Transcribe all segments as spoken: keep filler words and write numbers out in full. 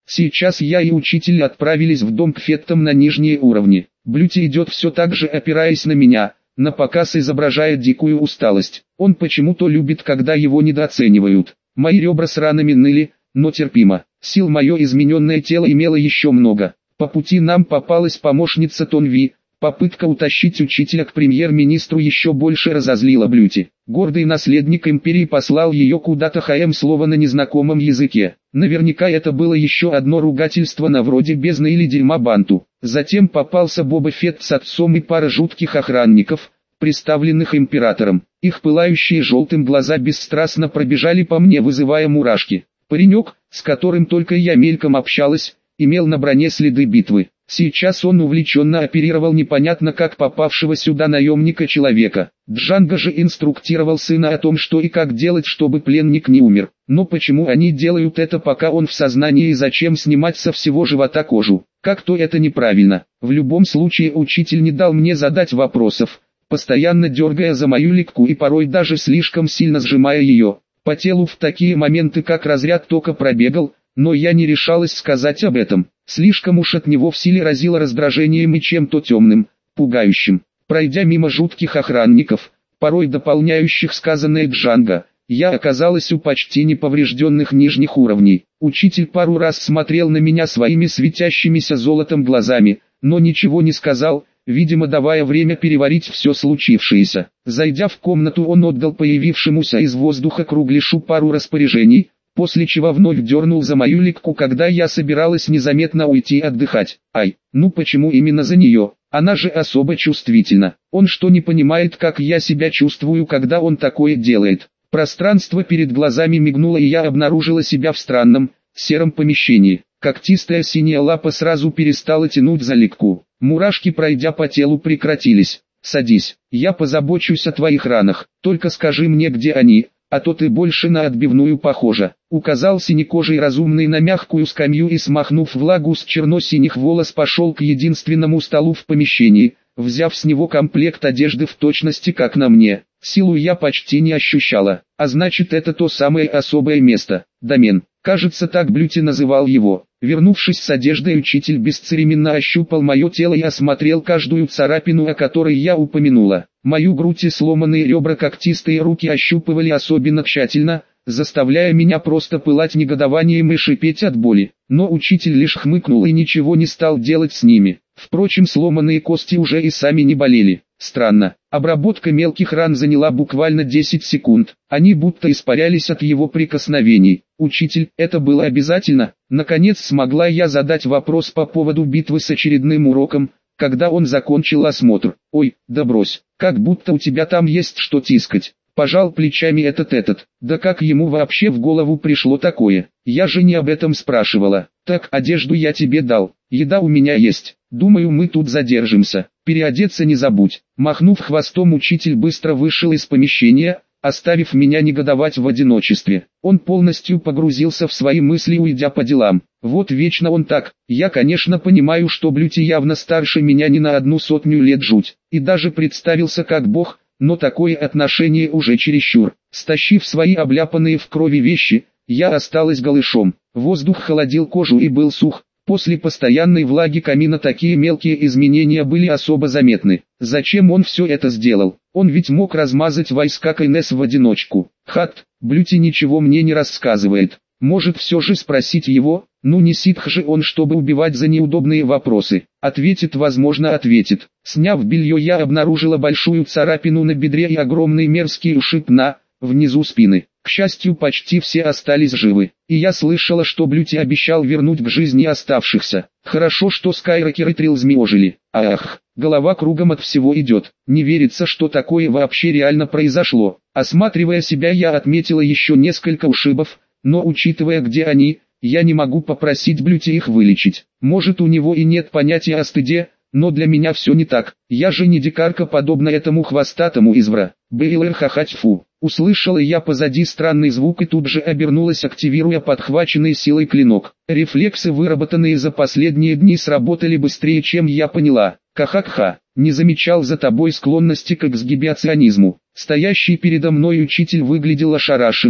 Сейчас я и учитель отправились в дом к феттам на нижние уровни. Блюти идет все так же, опираясь на меня, на показ изображая дикую усталость. Он почему-то любит, когда его недооценивают. Мои ребра с ранами ныли, но терпимо. Сил мое измененное тело имело еще много. По пути нам попалась помощница Тонви. Попытка утащить учителя к премьер-министру еще больше разозлила Блюти. Гордый наследник империи послал ее куда-то ХМ слово на незнакомом языке. Наверняка это было еще одно ругательство на вроде бездны или дерьма банту. Затем попался Боба Фетт с отцом и пара жутких охранников, представленных императором. Их пылающие желтым глаза бесстрастно пробежали по мне, вызывая мурашки. Паренек, с которым только я мельком общалась, имел на броне следы битвы. Сейчас он увлеченно оперировал непонятно как попавшего сюда наемника человека. Джанго же инструктировал сына о том, что и как делать, чтобы пленник не умер. Но почему они делают это, пока он в сознании, и зачем снимать со всего живота кожу? Как-то это неправильно. В любом случае учитель не дал мне задать вопросов, постоянно дергая за мою легку и порой даже слишком сильно сжимая ее. По телу в такие моменты как разряд тока пробегал, но я не решалась сказать об этом. Слишком уж от него в силе разило раздражением и чем-то темным, пугающим. Пройдя мимо жутких охранников, порой дополняющих сказанное Джанго, я оказалась у почти неповрежденных нижних уровней. Учитель пару раз смотрел на меня своими светящимися золотом глазами, но ничего не сказал, видимо давая время переварить все случившееся. Зайдя в комнату, он отдал появившемуся из воздуха кругляшу пару распоряжений, после чего вновь дернул за мою легку, когда я собиралась незаметно уйти отдыхать. Ай, ну почему именно за нее? Она же особо чувствительна. Он что, не понимает, как я себя чувствую, когда он такое делает? Пространство перед глазами мигнуло, и я обнаружила себя в странном, сером помещении. Когтистая синяя лапа сразу перестала тянуть за легку. Мурашки, пройдя по телу, прекратились. «Садись, я позабочусь о твоих ранах, только скажи мне, где они, а то ты больше на отбивную похожа», — указал синекожий разумный на мягкую скамью и, смахнув влагу с черно-синих волос, пошел к единственному столу в помещении, взяв с него комплект одежды в точности как на мне. Силу я почти не ощущала, а значит это то самое особое место, домен. Кажется, так Блюти называл его. Вернувшись с одеждой, учитель бесцеремонно ощупал мое тело и осмотрел каждую царапину, о которой я упомянула. Мою грудь и сломанные ребра когтистые руки ощупывали особенно тщательно, заставляя меня просто пылать негодованием и шипеть от боли. Но учитель лишь хмыкнул и ничего не стал делать с ними. Впрочем, сломанные кости уже и сами не болели. Странно, обработка мелких ран заняла буквально десять секунд. Они будто испарялись от его прикосновений. «Учитель, это было обязательно?» Наконец смогла я задать вопрос по поводу битвы с очередным уроком, когда он закончил осмотр. «Ой, да брось, как будто у тебя там есть что тискать». Пожал плечами этот-этот. Да как ему вообще в голову пришло такое? Я же не об этом спрашивала. Так, одежду я тебе дал, еда у меня есть. Думаю, мы тут задержимся. Переодеться не забудь. Махнув хвостом, учитель быстро вышел из помещения, оставив меня негодовать в одиночестве. Он полностью погрузился в свои мысли, уйдя по делам. Вот вечно он так. Я, конечно, понимаю, что Блюти явно старше меня не на одну сотню лет, жуть. И даже представился как бог, но такое отношение уже чересчур. Стащив свои обляпанные в крови вещи, я осталась голышом. Воздух холодил кожу и был сух. После постоянной влаги камина такие мелкие изменения были особо заметны. Зачем он все это сделал? Он ведь мог размазать войска Кайнес в одиночку. Хат, Блюти ничего мне не рассказывает. Может, все же спросить его? Ну не ситх же он, чтобы убивать за неудобные вопросы. Ответит, возможно ответит. Сняв белье, я обнаружила большую царапину на бедре и огромный мерзкий ушиб на, внизу спины. К счастью, почти все остались живы. И я слышала, что Блюти обещал вернуть к жизни оставшихся. Хорошо, что Скайрокер и Трилзми ожили. Ах, голова кругом от всего идет. Не верится, что такое вообще реально произошло. Осматривая себя, я отметила еще несколько ушибов, но учитывая, где они, я не могу попросить Блюти их вылечить. Может, у него и нет понятия о стыде, но для меня все не так. Я же не дикарка, подобно этому хвостатому извра. Бейлэр хахать фу. Услышала я позади странный звук и тут же обернулась, активируя подхваченный силой клинок. Рефлексы, выработанные за последние дни, сработали быстрее, чем я поняла. Ха-ха-ха, не замечал за тобой склонности к эксгибиционизму. Стоящий передо мной учитель выглядел ошарашенным.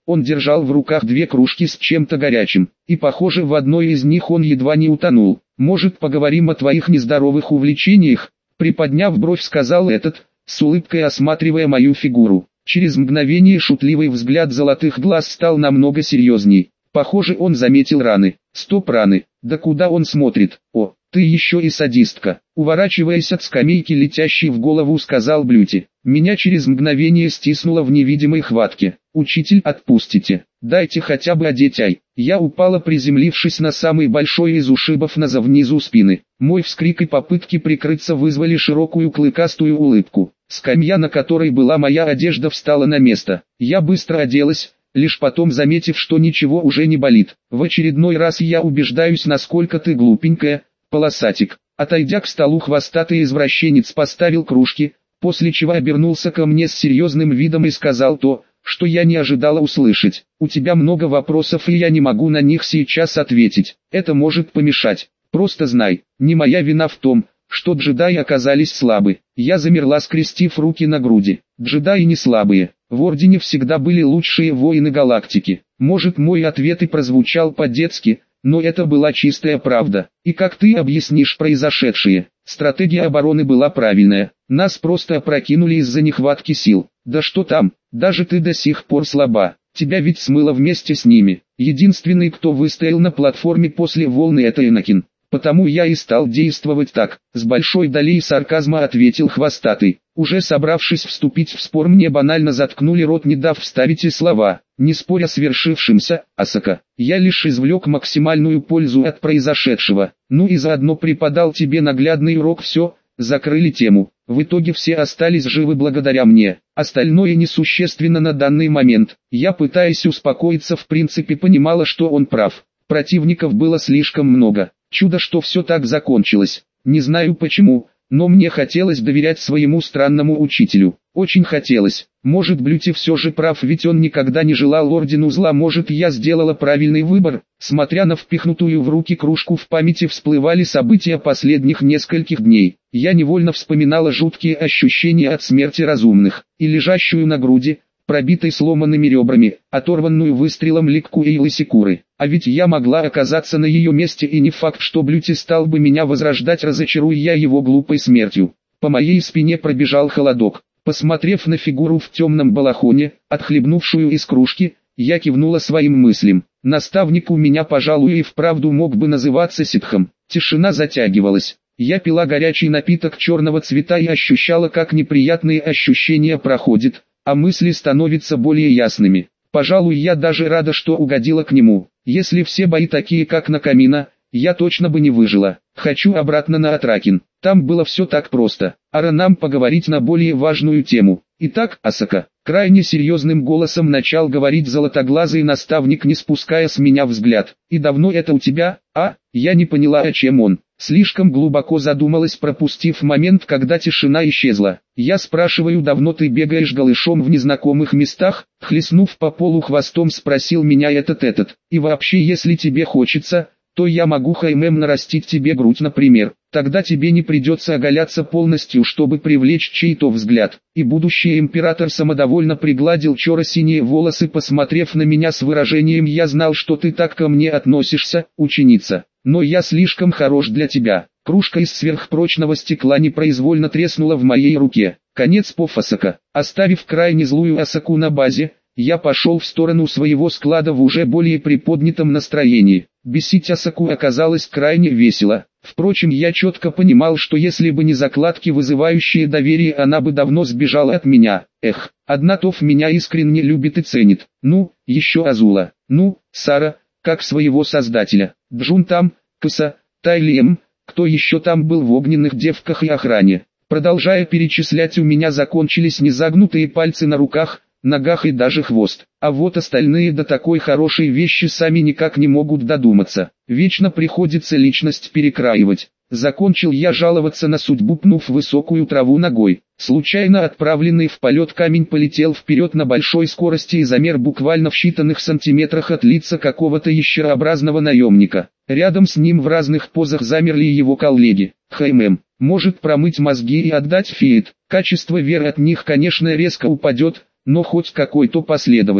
Он держал в руках две кружки с чем-то горячим, и похоже в одной из них он едва не утонул. «Может, поговорим о твоих нездоровых увлечениях?» Приподняв бровь, сказал этот, с улыбкой осматривая мою фигуру. Через мгновение шутливый взгляд золотых глаз стал намного серьезней. Похоже, он заметил раны. Стоп, раны. Да куда он смотрит? О, ты еще и садистка. Уворачиваясь от скамейки, летящей в голову, сказал Блюти. Меня через мгновение стиснуло в невидимой хватке. «Учитель, отпустите. Дайте хотя бы одеть, ай». Я упала, приземлившись на самый большой из ушибов ноза внизу спины. Мой вскрик и попытки прикрыться вызвали широкую клыкастую улыбку. Скамья, на которой была моя одежда, встала на место. Я быстро оделась, лишь потом заметив, что ничего уже не болит. В очередной раз я убеждаюсь, насколько ты глупенькая, полосатик. Отойдя к столу, хвостатый извращенец поставил кружки, после чего обернулся ко мне с серьезным видом и сказал то, что я не ожидала услышать. У тебя много вопросов, и я не могу на них сейчас ответить. Это может помешать. Просто знай, не моя вина в том, что джедаи оказались слабы. Я замерла, скрестив руки на груди. Джедаи не слабые. В Ордене всегда были лучшие воины галактики. Может, мой ответ и прозвучал по-детски, но это была чистая правда. И как ты объяснишь произошедшее? Стратегия обороны была правильная. Нас просто опрокинули из-за нехватки сил. Да что там, даже ты до сих пор слаба. Тебя ведь смыло вместе с ними. Единственный, кто выстоял на платформе после волны, это Энакин. Потому я и стал действовать так, с большой долей сарказма ответил хвостатый. Уже собравшись вступить в спор, мне банально заткнули рот, не дав вставить и слова. Не споря с свершившимся, Асака, я лишь извлек максимальную пользу от произошедшего. Ну и заодно преподал тебе наглядный урок. Все, закрыли тему. В итоге все остались живы благодаря мне. Остальное несущественно на данный момент. Я, пытаясь успокоиться, в принципе понимала, что он прав. Противников было слишком много. Чудо, что все так закончилось. Не знаю почему, но мне хотелось доверять своему странному учителю. Очень хотелось. Может, Блюти все же прав, ведь он никогда не желал Ордену зла. Может, я сделала правильный выбор. Смотря на впихнутую в руки кружку, в памяти всплывали события последних нескольких дней. Я невольно вспоминала жуткие ощущения от смерти разумных, и лежащую на груди, пробитой сломанными ребрами, оторванную выстрелом Ликку Эйлы Секуры. А ведь я могла оказаться на ее месте, и не факт, что Блюти стал бы меня возрождать, разочаруя я его глупой смертью. По моей спине пробежал холодок. Посмотрев на фигуру в темном балахоне, отхлебнувшую из кружки, я кивнула своим мыслям. Наставник у меня, пожалуй, и вправду мог бы называться ситхом. Тишина затягивалась. Я пила горячий напиток черного цвета и ощущала, как неприятные ощущения проходят, а мысли становятся более ясными. Пожалуй, я даже рада, что угодила к нему. Если все бои такие, как на Камина, я точно бы не выжила. Хочу обратно на Атракин. Там было все так просто. Ара, нам поговорить на более важную тему. Итак, Асака, крайне серьезным голосом начал говорить золотоглазый наставник, не спуская с меня взгляд. И давно это у тебя, а? Я не поняла, о чем он. Слишком глубоко задумалась, пропустив момент, когда тишина исчезла. Я спрашиваю, давно ты бегаешь голышом в незнакомых местах? Хлестнув по полу хвостом, спросил меня этот-этот. И вообще, если тебе хочется, то я могу Хаймем нарастить тебе грудь, например. Тогда тебе не придется оголяться полностью, чтобы привлечь чей-то взгляд. И будущий император самодовольно пригладил черно-синие волосы, посмотрев на меня с выражением: я знал, что ты так ко мне относишься, ученица. Но я слишком хорош для тебя. Кружка из сверхпрочного стекла непроизвольно треснула в моей руке. Конец пов Асака. Оставив крайне злую Асаку на базе, я пошел в сторону своего склада в уже более приподнятом настроении. Бесить Асаку оказалось крайне весело. Впрочем, я четко понимал, что если бы не закладки, вызывающие доверие, она бы давно сбежала от меня. Эх, одна Тоф меня искренне любит и ценит. Ну, еще Азула. Ну, Сара, как своего создателя. Джун там, Кыса, Тайлием, кто еще там был в огненных девках и охране. Продолжая перечислять, у меня закончились незагнутые пальцы на руках, ногах и даже хвост. А вот остальные до такой хорошей вещи сами никак не могут додуматься. Вечно приходится личность перекраивать. Закончил я жаловаться на судьбу, пнув высокую траву ногой. Случайно отправленный в полет камень полетел вперед на большой скорости и замер буквально в считанных сантиметрах от лица какого-то ящерообразного наемника. Рядом с ним в разных позах замерли его коллеги. Хаймем может промыть мозги и отдать фиет. Качество веры от них, конечно, резко упадет, но хоть какой-то последователь.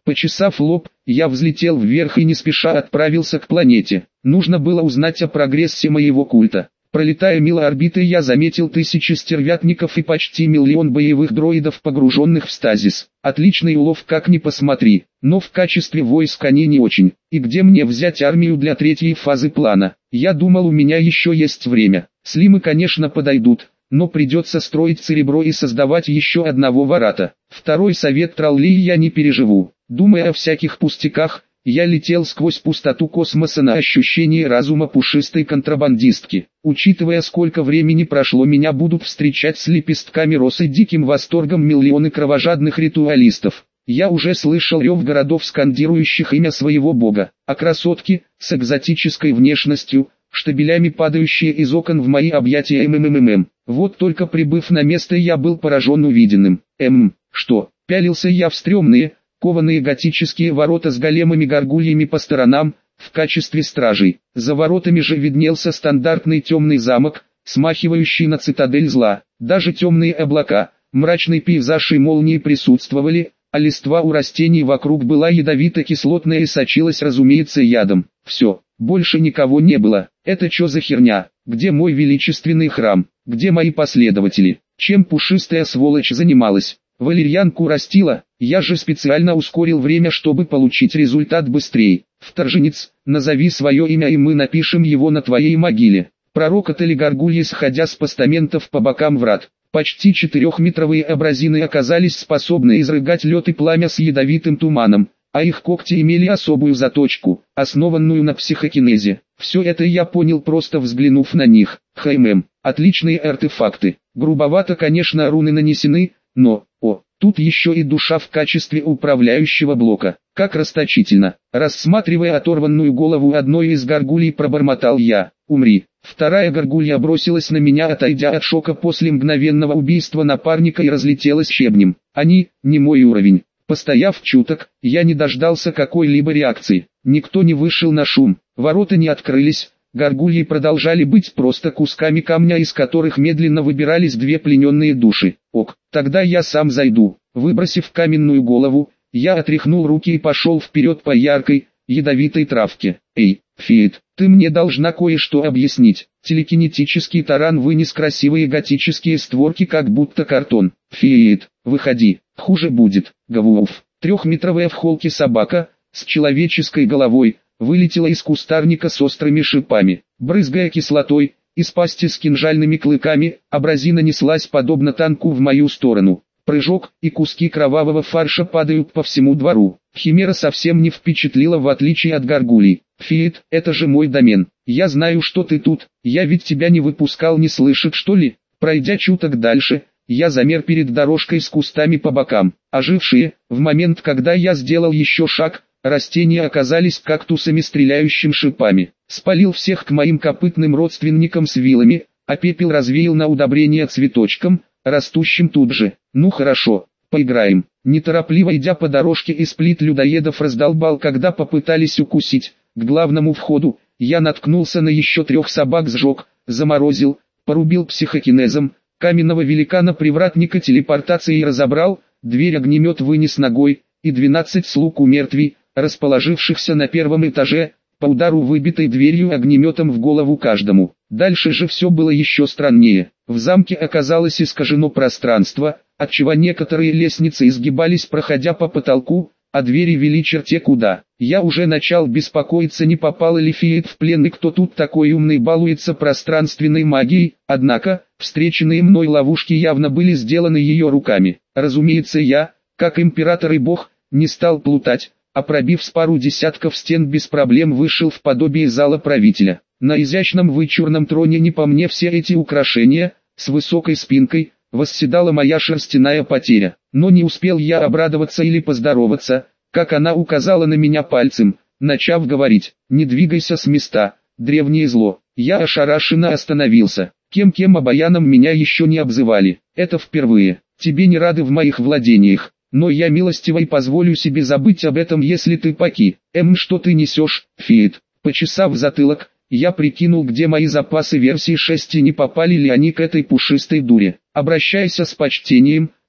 Почесав лоб, я взлетел вверх и не спеша отправился к планете. Нужно было узнать о прогрессе моего культа. Пролетая мимо орбиты, я заметил тысячи стервятников и почти миллион боевых дроидов, погруженных в стазис. Отличный улов, как ни посмотри, но в качестве войск они не очень. И где мне взять армию для третьей фазы плана? Я думал, у меня еще есть время. Слимы, конечно, подойдут, но придется строить Церебро и создавать еще одного Варата. Второй совет Троллей я не переживу. Думая о всяких пустяках, я летел сквозь пустоту космоса на ощущении разума пушистой контрабандистки. Учитывая, сколько времени прошло, меня будут встречать с лепестками роз и диким восторгом миллионы кровожадных ритуалистов. Я уже слышал рев городов, скандирующих имя своего бога, а красотки, с экзотической внешностью, штабелями падающие из окон в мои объятия ммммм. Вот только прибыв на место, я был поражен увиденным. Эм, что, пялился я в стрёмные, кованые готические ворота с големами-горгульями по сторонам, в качестве стражей. За воротами же виднелся стандартный темный замок, смахивающий на цитадель зла. Даже темные облака, мрачный пейзаж и молнии присутствовали, а листва у растений вокруг была ядовито-кислотная и сочилась, разумеется, ядом. Все, больше никого не было. Это чё за херня? Где мой величественный храм? Где мои последователи? Чем пушистая сволочь занималась? Валерьянку растила? Я же специально ускорил время, чтобы получить результат быстрее. Вторженец, назови свое имя, и мы напишем его на твоей могиле. Пророкотали горгульи, сходя с постаментов по бокам врат. Почти четырехметровые абразины оказались способны изрыгать лед и пламя с ядовитым туманом, а их когти имели особую заточку, основанную на психокинезе. Все это я понял, просто взглянув на них. Хм, отличные артефакты. Грубовато, конечно, руны нанесены, но, о, тут еще и душа в качестве управляющего блока. Как расточительно. Рассматривая оторванную голову одной из горгулей, пробормотал я: умри. Вторая горгулья бросилась на меня, отойдя от шока после мгновенного убийства напарника, и разлетелась щебнем. Они, не мой уровень. Постояв чуток, я не дождался какой-либо реакции. Никто не вышел на шум, ворота не открылись. Горгульи продолжали быть просто кусками камня, из которых медленно выбирались две плененные души. Ок, тогда я сам зайду. Выбросив каменную голову, я отряхнул руки и пошел вперед по яркой, ядовитой травке. Эй, Фиет, ты мне должна кое-что объяснить. Телекинетический таран вынес красивые готические створки, как будто картон. Фиет, выходи, хуже будет. Гавуф. Трехметровая в холке собака, с человеческой головой, вылетела из кустарника с острыми шипами. Брызгая кислотой, из пасти с кинжальными клыками, абразина неслась подобно танку в мою сторону. Прыжок, и куски кровавого фарша падают по всему двору. Химера совсем не впечатлила, в отличие от горгулей. Фиет, это же мой домен. Я знаю, что ты тут, я ведь тебя не выпускал, не слышит, что ли? Пройдя чуток дальше, я замер перед дорожкой с кустами по бокам. Ожившие, в момент, когда я сделал еще шаг, растения оказались кактусами, стреляющими шипами. Спалил всех к моим копытным родственникам с вилами, а пепел развеял на удобрение цветочкам, растущим тут же. Ну хорошо, поиграем. Неторопливо идя по дорожке, из плит людоедов раздолбал, когда попытались укусить. К главному входу я наткнулся на еще трех собак, сжег, заморозил, порубил психокинезом, каменного великана-привратника телепортацией разобрал, дверь огнемет вынес ногой, и двенадцать слуг умертвий, расположившихся на первом этаже, по удару выбитой дверью огнеметом в голову каждому. Дальше же все было еще страннее. В замке оказалось искажено пространство, отчего некоторые лестницы изгибались, проходя по потолку, а двери вели черте куда. Я уже начал беспокоиться, не попала ли Фиет в плен и кто тут такой умный балуется пространственной магией, однако, встреченные мной ловушки явно были сделаны ее руками. Разумеется, я, как император и бог, не стал плутать, а пробив с пару десятков стен, без проблем вышел в подобие зала правителя. На изящном вычурном троне, не по мне все эти украшения, с высокой спинкой, восседала моя шерстяная потеря. Но не успел я обрадоваться или поздороваться, как она указала на меня пальцем, начав говорить: «Не двигайся с места, древнее зло». Я ошарашенно остановился. Кем-кем, обаяном меня еще не обзывали. Это впервые. Тебе не рады в моих владениях. Но я милостиво и позволю себе забыть об этом, если ты паки. Эм, что ты несешь, Фиет? Почесав затылок, я прикинул, где мои запасы версии шесть и не попали ли они к этой пушистой дуре. Обращайся с почтением,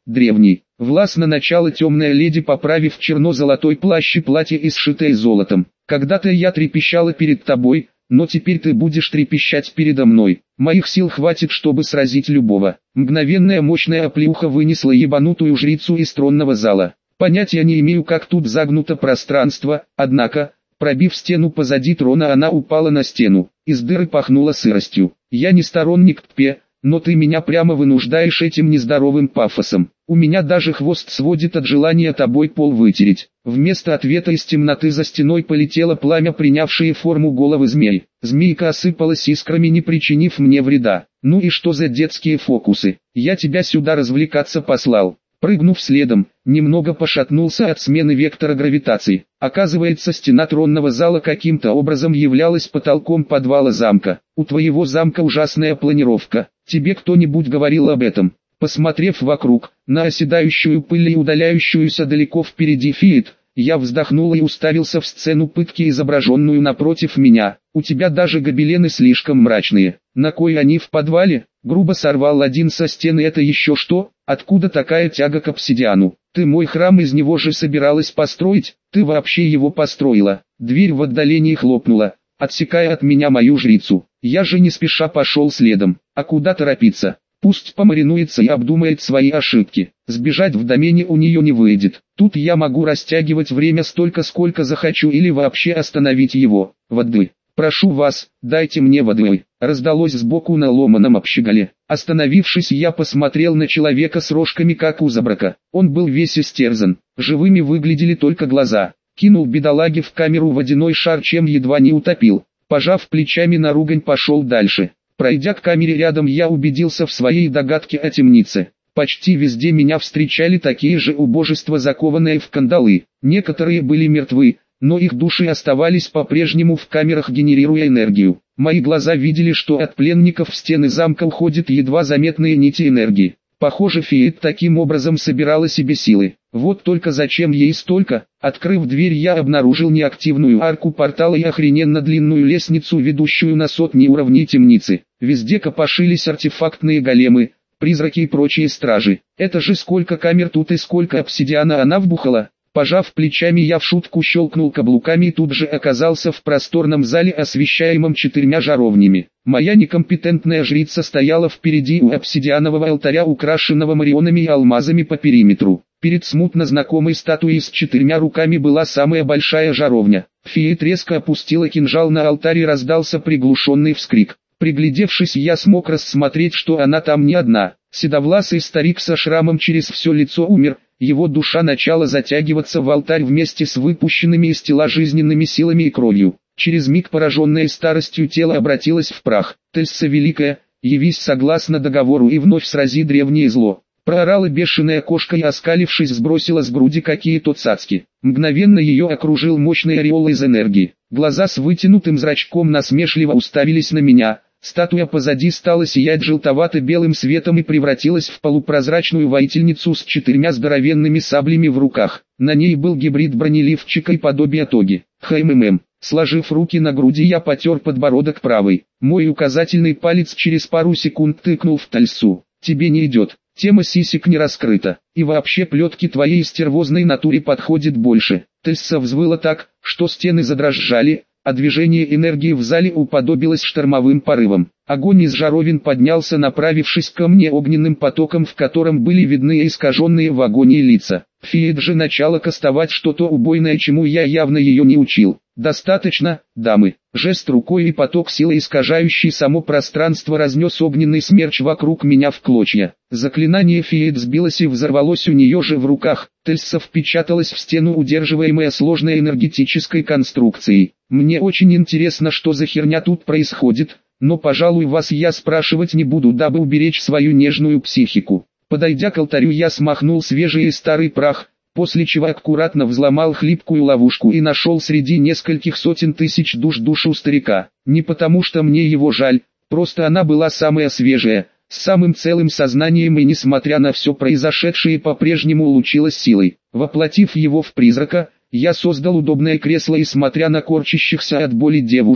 древний. Властно начала темная леди, поправив черно-золотой плащ и платье, исшитое золотом. Когда-то я трепещала перед тобой, но теперь ты будешь трепещать передо мной. Моих сил хватит, чтобы сразить любого. Мгновенная мощная оплеуха вынесла ебанутую жрицу из тронного зала. Понятия не имею, как тут загнуто пространство, однако, пробив стену позади трона, она упала на стену. Из дыры пахнуло сыростью. Я не сторонник ТП, но ты меня прямо вынуждаешь этим нездоровым пафосом. У меня даже хвост сводит от желания тобой пол вытереть. Вместо ответа из темноты за стеной полетело пламя, принявшее форму головы змей. Змейка осыпалась искрами, не причинив мне вреда. Ну и что за детские фокусы? Я тебя сюда развлекаться послал. Прыгнув следом, немного пошатнулся от смены вектора гравитации. Оказывается, стена тронного зала каким-то образом являлась потолком подвала замка. У твоего замка ужасная планировка. Тебе кто-нибудь говорил об этом? Посмотрев вокруг, на оседающую пыль и удаляющуюся далеко впереди Фиет, я вздохнул и уставился в сцену пытки, изображенную напротив меня. У тебя даже гобелены слишком мрачные. На кой они в подвале? Грубо сорвал один со стены. Это еще что? Откуда такая тяга к обсидиану? Ты мой храм из него же собиралась построить? Ты вообще его построила? Дверь в отдалении хлопнула, отсекая от меня мою жрицу. Я же не спеша пошел следом. А куда торопиться? Пусть помаринуется и обдумает свои ошибки. Сбежать в домене у нее не выйдет. Тут я могу растягивать время столько, сколько захочу, или вообще остановить его. Воды. Прошу вас, дайте мне воды. Раздалось сбоку на ломаном общеголе. Остановившись, я посмотрел на человека с рожками, как у зебрака. Он был весь истерзан. Живыми выглядели только глаза. Кинул бедолаге в камеру водяной шар, чем едва не утопил. Пожав плечами, на ругань пошел дальше. Пройдя к камере рядом, я убедился в своей догадке о темнице. Почти везде меня встречали такие же убожества, закованные в кандалы. Некоторые были мертвы, но их души оставались по-прежнему в камерах, генерируя энергию. Мои глаза видели, что от пленников в стены замка уходят едва заметные нити энергии. Похоже, Фиет таким образом собирала себе силы. Вот только зачем ей столько? Открыв дверь, я обнаружил неактивную арку портала и охрененно длинную лестницу, ведущую на сотни уровней темницы. Везде копошились артефактные големы, призраки и прочие стражи. Это же сколько камер тут и сколько обсидиана она вбухала. Пожав плечами, я в шутку щелкнул каблуками и тут же оказался в просторном зале, освещаемом четырьмя жаровнями. Моя некомпетентная жрица стояла впереди у обсидианового алтаря, украшенного марионами и алмазами по периметру. Перед смутно знакомой статуей с четырьмя руками была самая большая жаровня. Фиет резко опустила кинжал на алтарь и раздался приглушенный вскрик. Приглядевшись, я смог рассмотреть, что она там не одна. Седовласый старик со шрамом через все лицо умер. Его душа начала затягиваться в алтарь вместе с выпущенными из тела жизненными силами и кровью. Через миг, пораженное старостью, тело обратилось в прах. «Тельса Великая, явись согласно договору и вновь срази древнее зло». Проорала бешеная кошка и, оскалившись, сбросила с груди какие-то цацки. Мгновенно ее окружил мощный ореол из энергии. Глаза с вытянутым зрачком насмешливо уставились на меня. Статуя позади стала сиять желтовато-белым светом и превратилась в полупрозрачную воительницу с четырьмя здоровенными саблями в руках. На ней был гибрид бронеливчика и подобие тоги. Хмм. Сложив руки на груди, я потер подбородок правой. Мой указательный палец через пару секунд тыкнул в Тельсу. «Тебе не идет. Тема сисек не раскрыта. И вообще, плетки твоей стервозной натуре подходит больше». Тельса взвыла так, что стены задрожали, а движение энергии в зале уподобилось штормовым порывам. Огонь из жаровин поднялся, направившись ко мне огненным потоком, в котором были видны искаженные в агонии лица. Фиет же начала кастовать что-то убойное, чему я явно ее не учил. «Достаточно, дамы». Жест рукой, и поток силы, искажающий само пространство, разнес огненный смерч вокруг меня в клочья. Заклинание Фиет сбилось и взорвалось у нее же в руках. Тельса впечаталась в стену, удерживаемая сложной энергетической конструкцией. Мне очень интересно, что за херня тут происходит, но, пожалуй, вас я спрашивать не буду, дабы уберечь свою нежную психику. Подойдя к алтарю, я смахнул свежий и старый прах, после чего аккуратно взломал хлипкую ловушку и нашел среди нескольких сотен тысяч душ душу старика. Не потому что мне его жаль, просто она была самая свежая, с самым целым сознанием и, несмотря на все произошедшее, по-прежнему лучилась силой. Воплотив его в призрака, я создал удобное кресло и, смотря на корчащихся от боли девушек,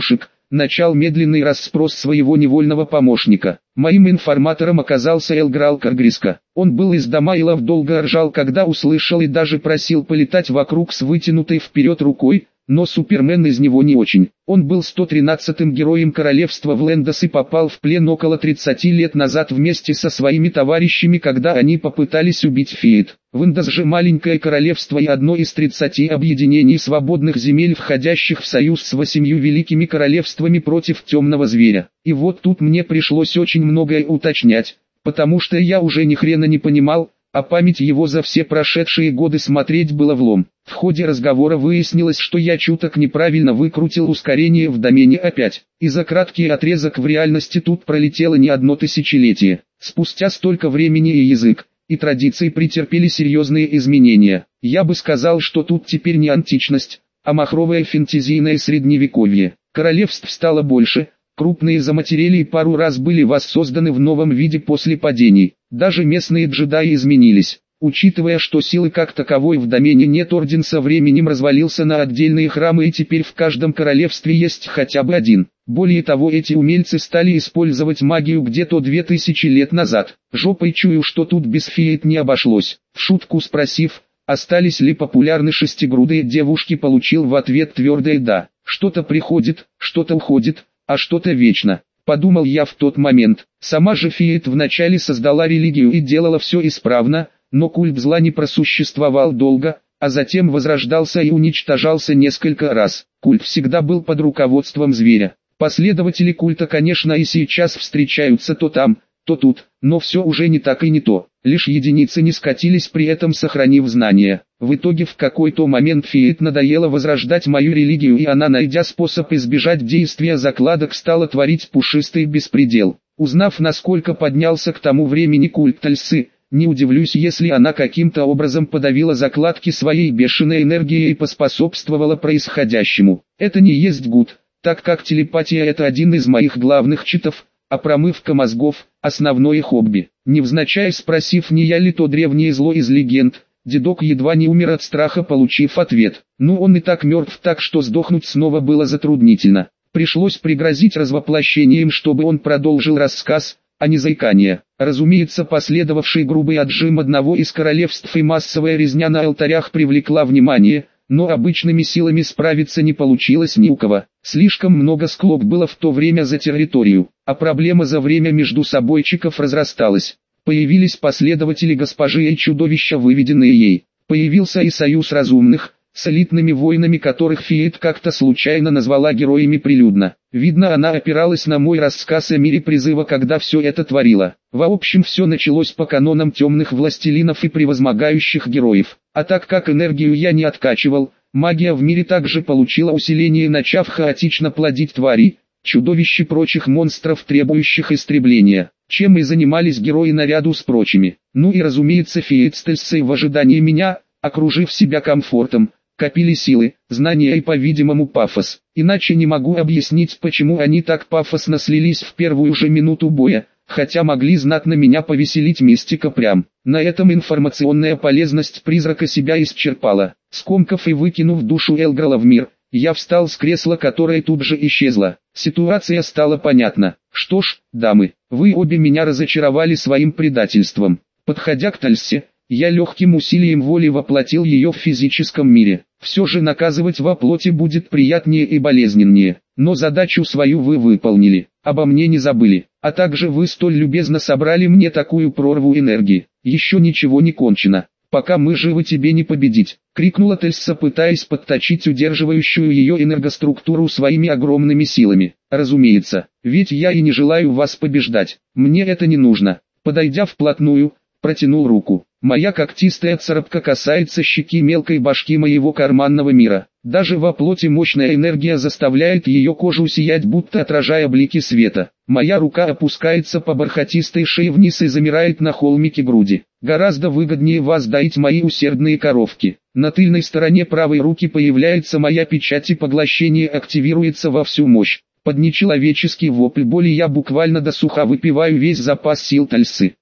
начал медленный расспрос своего невольного помощника. Моим информатором оказался Элграл Каргриска. Он был из Дамаилов, долго ржал, когда услышал, и даже просил полетать вокруг с вытянутой вперед рукой, но Супермен из него не очень. Он был сто тринадцатым героем королевства Влендос и попал в плен около тридцати лет назад вместе со своими товарищами, когда они попытались убить Феид. Влендос же маленькое королевство и одно из тридцати объединений свободных земель, входящих в союз с восемью великими королевствами против темного зверя. И вот тут мне пришлось очень многое уточнять, потому что я уже ни хрена не понимал, а память его за все прошедшие годы смотреть было влом. В ходе разговора выяснилось, что я чуток неправильно выкрутил ускорение в домене опять, и за краткий отрезок в реальности тут пролетело не одно тысячелетие. Спустя столько времени и язык, и традиции претерпели серьезные изменения. Я бы сказал, что тут теперь не античность, а махровое фэнтезийное средневековье. Королевств стало больше, крупные заматерели и пару раз были воссозданы в новом виде после падений. Даже местные джедаи изменились. Учитывая, что силы как таковой в домене нет, орден со временем развалился на отдельные храмы, и теперь в каждом королевстве есть хотя бы один. Более того, эти умельцы стали использовать магию где-то две тысячи лет назад. Жопой чую, что тут без Феид не обошлось. В шутку спросив, остались ли популярны шестигрудые девушки, получил в ответ твердое «да». Что-то приходит, что-то уходит, а что-то вечно. Подумал я в тот момент. Сама же Феид вначале создала религию и делала все исправно, но культ зла не просуществовал долго, а затем возрождался и уничтожался несколько раз. Культ всегда был под руководством зверя. Последователи культа, конечно, и сейчас встречаются то там, то тут, но все уже не так и не то. Лишь единицы не скатились, при этом сохранив знания. В итоге в какой-то момент Феид надоело возрождать мою религию, и она, найдя способ избежать действия закладок, стала творить пушистый беспредел. Узнав, насколько поднялся к тому времени культ Тальсы, не удивлюсь, если она каким-то образом подавила закладки своей бешеной энергией и поспособствовала происходящему. Это не есть гуд, так как телепатия — это один из моих главных читов, а промывка мозгов – основное хобби. Невзначай спросив, не я ли то древнее зло из легенд, дедок едва не умер от страха, получив ответ. Ну, он и так мертв, так что сдохнуть снова было затруднительно. Пришлось пригрозить развоплощением, чтобы он продолжил рассказ, а не заикание. Разумеется, последовавший грубый отжим одного из королевств и массовая резня на алтарях привлекла внимание, но обычными силами справиться не получилось ни у кого. Слишком много склок было в то время за территорию, а проблема за время междусобойчиков разрасталась. Появились последователи госпожи и чудовища, выведенные ей. Появился и союз разумных, с элитными воинами, которых Феид как-то случайно назвала героями прилюдно. Видно, она опиралась на мой рассказ о мире призыва, когда все это творила. В общем, все началось по канонам темных властелинов и превозмогающих героев. А так как энергию я не откачивал, магия в мире также получила усиление, начав хаотично плодить твари, чудовищ и прочих монстров, требующих истребления, чем и занимались герои наряду с прочими. Ну и разумеется, Феид с Тальсой в ожидании меня, окружив себя комфортом, копили силы, знания и, по-видимому, пафос. Иначе не могу объяснить, почему они так пафосно слились в первую же минуту боя, хотя могли знатно меня повеселить мистика прям. На этом информационная полезность призрака себя исчерпала. Скомкав и выкинув душу Элграла в мир, я встал с кресла, которое тут же исчезло. Ситуация стала понятна. Что ж, дамы, вы обе меня разочаровали своим предательством. Подходя к Тальсе, я легким усилием воли воплотил ее в физическом мире. Все же наказывать во плоти будет приятнее и болезненнее. Но задачу свою вы выполнили, обо мне не забыли. А также вы столь любезно собрали мне такую прорву энергии. Еще ничего не кончено. Пока мы живы, тебе не победить, крикнула Тальса, пытаясь подточить удерживающую ее энергоструктуру своими огромными силами. Разумеется, ведь я и не желаю вас побеждать. Мне это не нужно. Подойдя вплотную, протянул руку. Моя когтистая царапка касается щеки мелкой башки моего карманного мира. Даже во плоти мощная энергия заставляет ее кожу сиять, будто отражая блики света. Моя рука опускается по бархатистой шее вниз и замирает на холмике груди. Гораздо выгоднее вас доить, мои усердные коровки. На тыльной стороне правой руки появляется моя печать, и поглощение активируется во всю мощь. Под нечеловеческий вопль боли я буквально досуха выпиваю весь запас сил Тальсы.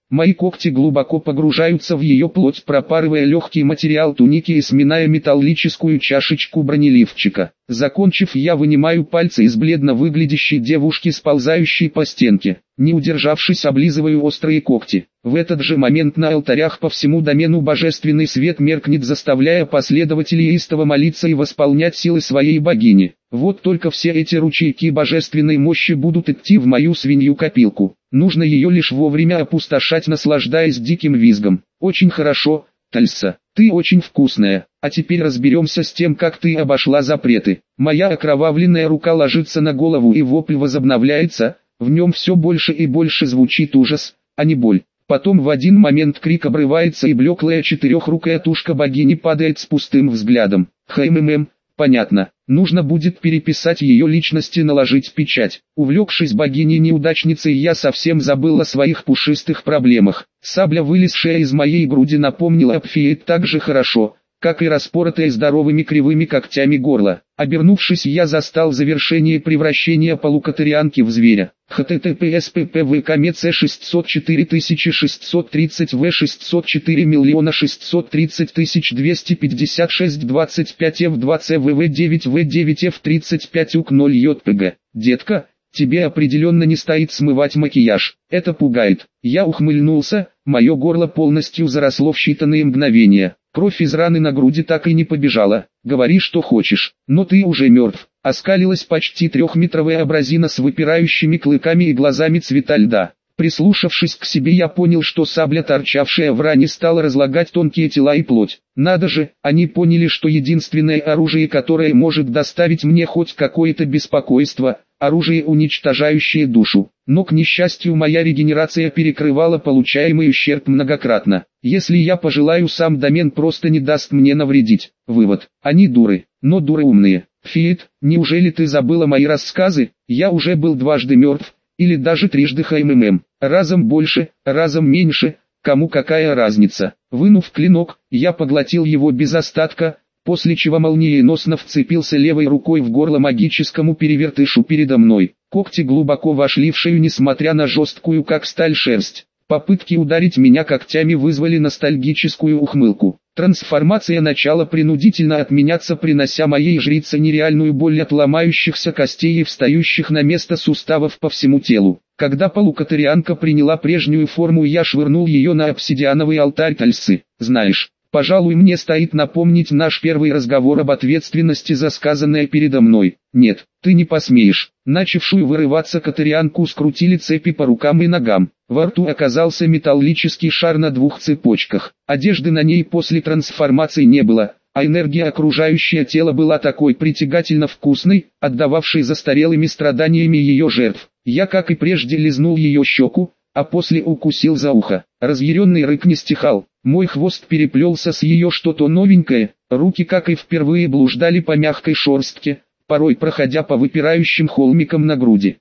Мои когти глубоко погружаются в ее плоть, пропарывая легкий материал туники и сминая металлическую чашечку бронеливчика. Закончив, я вынимаю пальцы из бледно выглядящей девушки, сползающей по стенке. Не удержавшись, облизываю острые когти. В этот же момент на алтарях по всему домену божественный свет меркнет, заставляя последователей истово молиться и восполнять силы своей богини. Вот только все эти ручейки божественной мощи будут идти в мою свинью-копилку. Нужно ее лишь вовремя опустошать, наслаждаясь диким визгом. Очень хорошо, Тальса, ты очень вкусная. А теперь разберемся с тем, как ты обошла запреты. Моя окровавленная рука ложится на голову, и вопль возобновляется. В нем все больше и больше звучит ужас, а не боль. Потом в один момент крик обрывается, и блеклая четырехрукая тушка богини падает с пустым взглядом. Хмм, понятно. Нужно будет переписать ее личность и наложить печать. Увлекшись богиней-неудачницей, я совсем забыл о своих пушистых проблемах. Сабля, вылезшая из моей груди, напомнила об Фиет так же хорошо, как и распоротое здоровыми кривыми когтями горло. Обернувшись, я застал завершение превращения полукатарианки в зверя. https ppvkmec шестьсот четыре тысячи шестьсот тридцать в шестьсот четыре миллиона шестьсот тридцать тысяч двести пятьдесят шесть двадцать пять эф два цэ вэ вэ девять вэ девять эф тридцать пять ук ноль йпг. Детка, тебе определенно не стоит смывать макияж. Это пугает. Я ухмыльнулся, мое горло полностью заросло в считанные мгновения. Кровь из раны на груди так и не побежала. Говори, что хочешь, но ты уже мертв. Оскалилась почти трехметровая абразина с выпирающими клыками и глазами цвета льда. Прислушавшись к себе, я понял, что сабля, торчавшая в ране, стала разлагать тонкие тела и плоть. Надо же, они поняли, что единственное оружие, которое может доставить мне хоть какое-то беспокойство, оружие, уничтожающее душу. Но, к несчастью, моя регенерация перекрывала получаемый ущерб многократно. Если я пожелаю, сам домен просто не даст мне навредить. Вывод: они дуры, но дуры умные. Фиет, неужели ты забыла мои рассказы? Я уже был дважды мертв, или даже трижды хмм. Разом больше, разом меньше, кому какая разница. Вынув клинок, я поглотил его без остатка, после чего молниеносно вцепился левой рукой в горло магическому перевертышу передо мной. Когти глубоко вошли в шею, несмотря на жесткую как сталь шерсть. Попытки ударить меня когтями вызвали ностальгическую ухмылку. Трансформация начала принудительно отменяться, принося моей жрице нереальную боль от ломающихся костей и встающих на место суставов по всему телу. Когда полукатарианка приняла прежнюю форму, я швырнул ее на обсидиановый алтарь Тальсы. Знаешь, пожалуй, мне стоит напомнить наш первый разговор об ответственности за сказанное передо мной. Нет, ты не посмеешь. Начавшую вырываться катарианку скрутили цепи по рукам и ногам. Во рту оказался металлический шар на двух цепочках. Одежды на ней после трансформации не было, а энергия, окружающая тело, была такой притягательно вкусной, отдававшей застарелыми страданиями ее жертв. Я, как и прежде, лизнул ее щеку, а после укусил за ухо. Разъяренный рык не стихал. Мой хвост переплелся с ее что-то новенькое, руки, как и впервые, блуждали по мягкой шерстке, порой проходя по выпирающим холмикам на груди.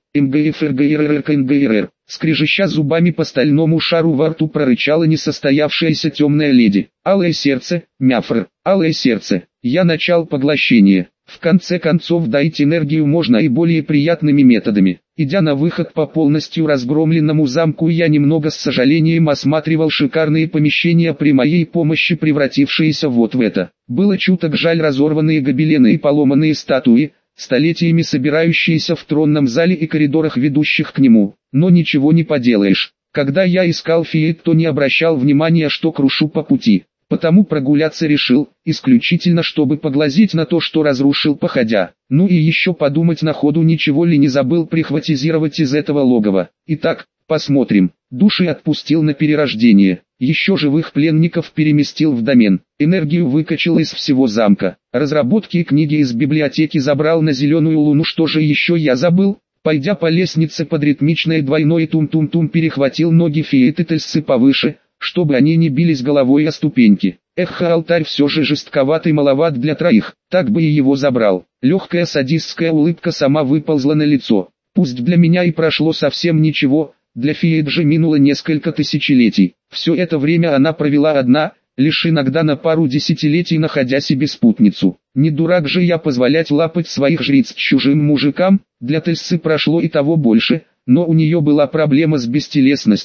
МГФРГРРКНГРР. Скрежеща зубами по стальному шару, во рту прорычала несостоявшаяся темная леди. Алое сердце, мяфр, алое сердце. Я начал поглощение. В конце концов, дать энергию можно и более приятными методами. Идя на выход по полностью разгромленному замку, я немного с сожалением осматривал шикарные помещения, при моей помощи превратившиеся вот в это. Было чуток жаль разорванные гобелены и поломанные статуи, столетиями собирающиеся в тронном зале и коридорах, ведущих к нему. Но ничего не поделаешь. Когда я искал Фиет, то не обращал внимания, что крушу по пути. Потому прогуляться решил, исключительно чтобы поглазеть на то, что разрушил походя. Ну и еще подумать на ходу, ничего ли не забыл прихватизировать из этого логова. Итак, посмотрим. Души отпустил на перерождение. Еще живых пленников переместил в домен. Энергию выкачал из всего замка. Разработки и книги из библиотеки забрал на зеленую луну. Что же еще я забыл? Пойдя по лестнице под ритмичное двойное тум-тум-тум, перехватил ноги Фиет и Тальсы повыше, чтобы они не бились головой о ступеньки. Эх, алтарь все же жестковатый, маловат для троих, так бы и его забрал. Легкая садистская улыбка сама выползла на лицо. Пусть для меня и прошло совсем ничего, для Фиет же минуло несколько тысячелетий. Все это время она провела одна, лишь иногда на пару десятилетий находя себе спутницу. Не дурак же я позволять лапать своих жриц чужим мужикам. Для Тальсы прошло и того больше, но у нее была проблема с бестелесностью.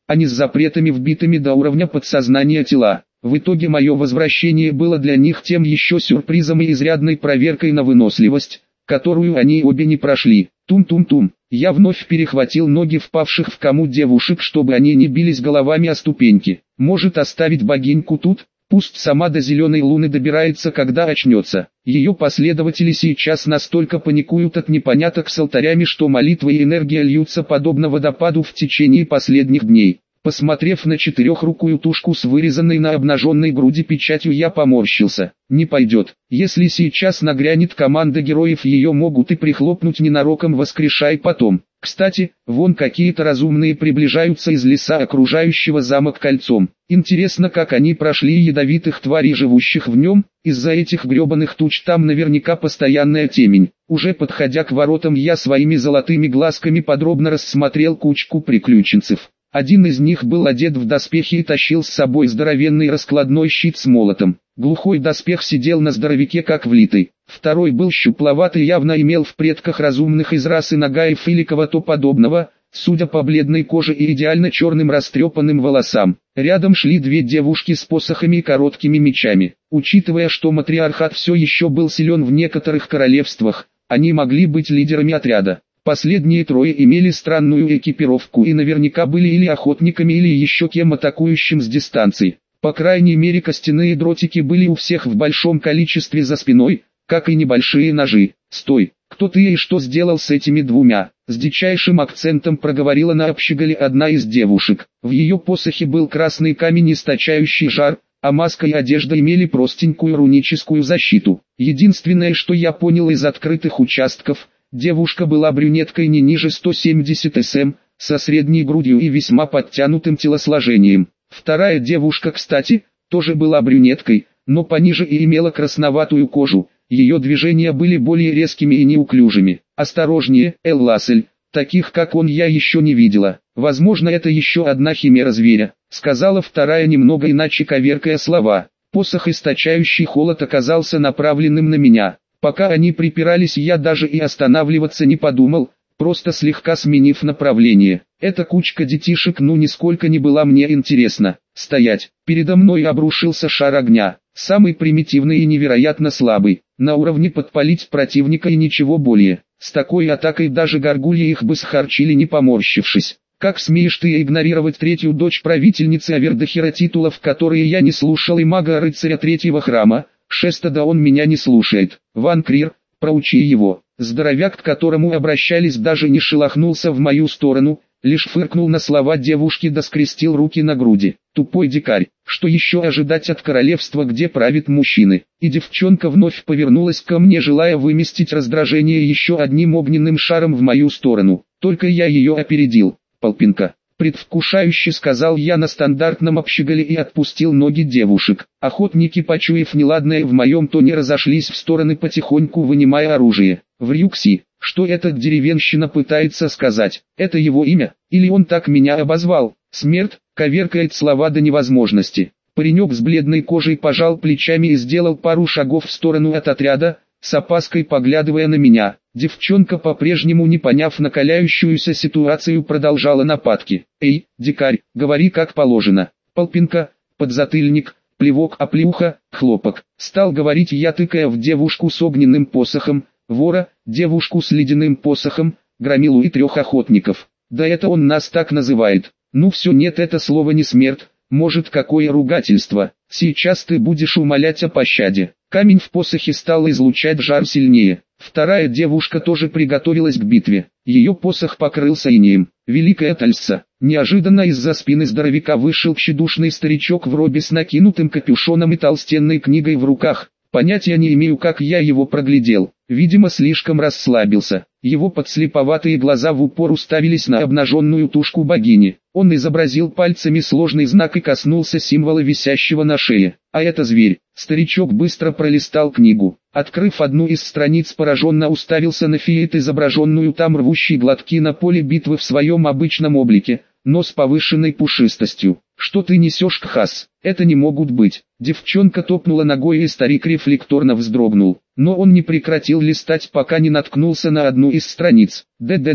а не с запретами, вбитыми до уровня подсознания тела. В итоге мое возвращение было для них тем еще сюрпризом и изрядной проверкой на выносливость, которую они обе не прошли. Тум-тум-тум. Я вновь перехватил ноги впавших в кому девушек, чтобы они не бились головами о ступеньки. Может, оставить богиньку тут? Пусть сама до зеленой луны добирается, когда очнется. Ее последователи сейчас настолько паникуют от непоняток с алтарями, что молитва и энергия льются подобно водопаду в течение последних дней. Посмотрев на четырехрукую тушку с вырезанной на обнаженной груди печатью, я поморщился. Не пойдет. Если сейчас нагрянет команда героев, ее могут и прихлопнуть ненароком, воскрешай потом. Кстати, вон какие-то разумные приближаются из леса, окружающего замок кольцом. Интересно, как они прошли ядовитых тварей, живущих в нем. Из-за этих гребаных туч там наверняка постоянная темень. Уже подходя к воротам, я своими золотыми глазками подробно рассмотрел кучку приключенцев. Один из них был одет в доспехи и тащил с собой здоровенный раскладной щит с молотом. Глухой доспех сидел на здоровяке как влитый. Второй был щупловат и явно имел в предках разумных из расы нагаев или кого-то подобного, судя по бледной коже и идеально черным растрепанным волосам. Рядом шли две девушки с посохами и короткими мечами. Учитывая, что матриархат все еще был силен в некоторых королевствах, они могли быть лидерами отряда. Последние трое имели странную экипировку и наверняка были или охотниками, или еще кем, атакующим с дистанции. По крайней мере, костяные дротики были у всех в большом количестве за спиной, как и небольшие ножи. «Стой! Кто ты и что сделал с этими двумя?» С дичайшим акцентом проговорила на общеголе одна из девушек. В ее посохе был красный камень, источающий жар, а маска и одежда имели простенькую руническую защиту. Единственное, что я понял из открытых участков – девушка была брюнеткой не ниже сто семьдесят сантиметров, со средней грудью и весьма подтянутым телосложением. Вторая девушка, кстати, тоже была брюнеткой, но пониже и имела красноватую кожу. Ее движения были более резкими и неуклюжими. «Осторожнее, Элласель, таких как он я еще не видела. Возможно, это еще одна химера зверя», — сказала вторая, немного иначе коверкая слова. Посох, источающий холод, оказался направленным на меня. Пока они припирались, я даже и останавливаться не подумал, просто слегка сменив направление. Эта кучка детишек ну нисколько не была мне интересна. «Стоять!» Передо мной обрушился шар огня, самый примитивный и невероятно слабый, на уровне подпалить противника и ничего более. С такой атакой даже горгульи их бы схарчили, не поморщившись. «Как смеешь ты игнорировать третью дочь правительницы Авердахира, титулов которые я не слушал, и мага-рыцаря третьего храма? Шеста, да он меня не слушает. Ван Крир, проучи его». Здоровяк, к которому обращались, даже не шелохнулся в мою сторону, лишь фыркнул на слова девушки да скрестил руки на груди. «Тупой дикарь, что еще ожидать от королевства, где правят мужчины?» И девчонка вновь повернулась ко мне, желая выместить раздражение еще одним огненным шаром в мою сторону. Только я ее опередил. «Полпинка», предвкушающе сказал я на стандартном общеголе и отпустил ноги девушек. Охотники, почуяв неладное в моем тоне, разошлись в стороны, потихоньку вынимая оружие. В Рюкси, что этот деревенщина пытается сказать? Это его имя? Или он так меня обозвал? Смерть, коверкает слова до невозможности. Паренек с бледной кожей пожал плечами и сделал пару шагов в сторону от отряда, с опаской поглядывая на меня. Девчонка, по-прежнему не поняв накаляющуюся ситуацию, продолжала нападки. «Эй, дикарь, говори как положено». Полпинка, подзатыльник, плевок, оплеуха, хлопок. Стал говорить я, тыкая в девушку с огненным посохом, вора, девушку с ледяным посохом, громилу и трех охотников. Да это он нас так называет. Ну все, нет, это слово не смерть, может какое ругательство. Сейчас ты будешь умолять о пощаде. Камень в посохе стал излучать жар сильнее. Вторая девушка тоже приготовилась к битве. Ее посох покрылся инеем. Великая Тальса. Неожиданно из-за спины здоровяка вышел тщедушный старичок в робе с накинутым капюшоном и толстенной книгой в руках. Понятия не имею, как я его проглядел. Видимо, слишком расслабился. Его подслеповатые глаза в упор уставились на обнаженную тушку богини. Он изобразил пальцами сложный знак и коснулся символа, висящего на шее. А это зверь. Старичок быстро пролистал книгу. Открыв одну из страниц, пораженно уставился на фиет, изображенную там рвущей глотки на поле битвы в своем обычном облике, но с повышенной пушистостью. «Что ты несешь, Кхас? Это не могут быть». Девчонка топнула ногой, и старик рефлекторно вздрогнул. Но он не прекратил листать, пока не наткнулся на одну из страниц. «ДДД».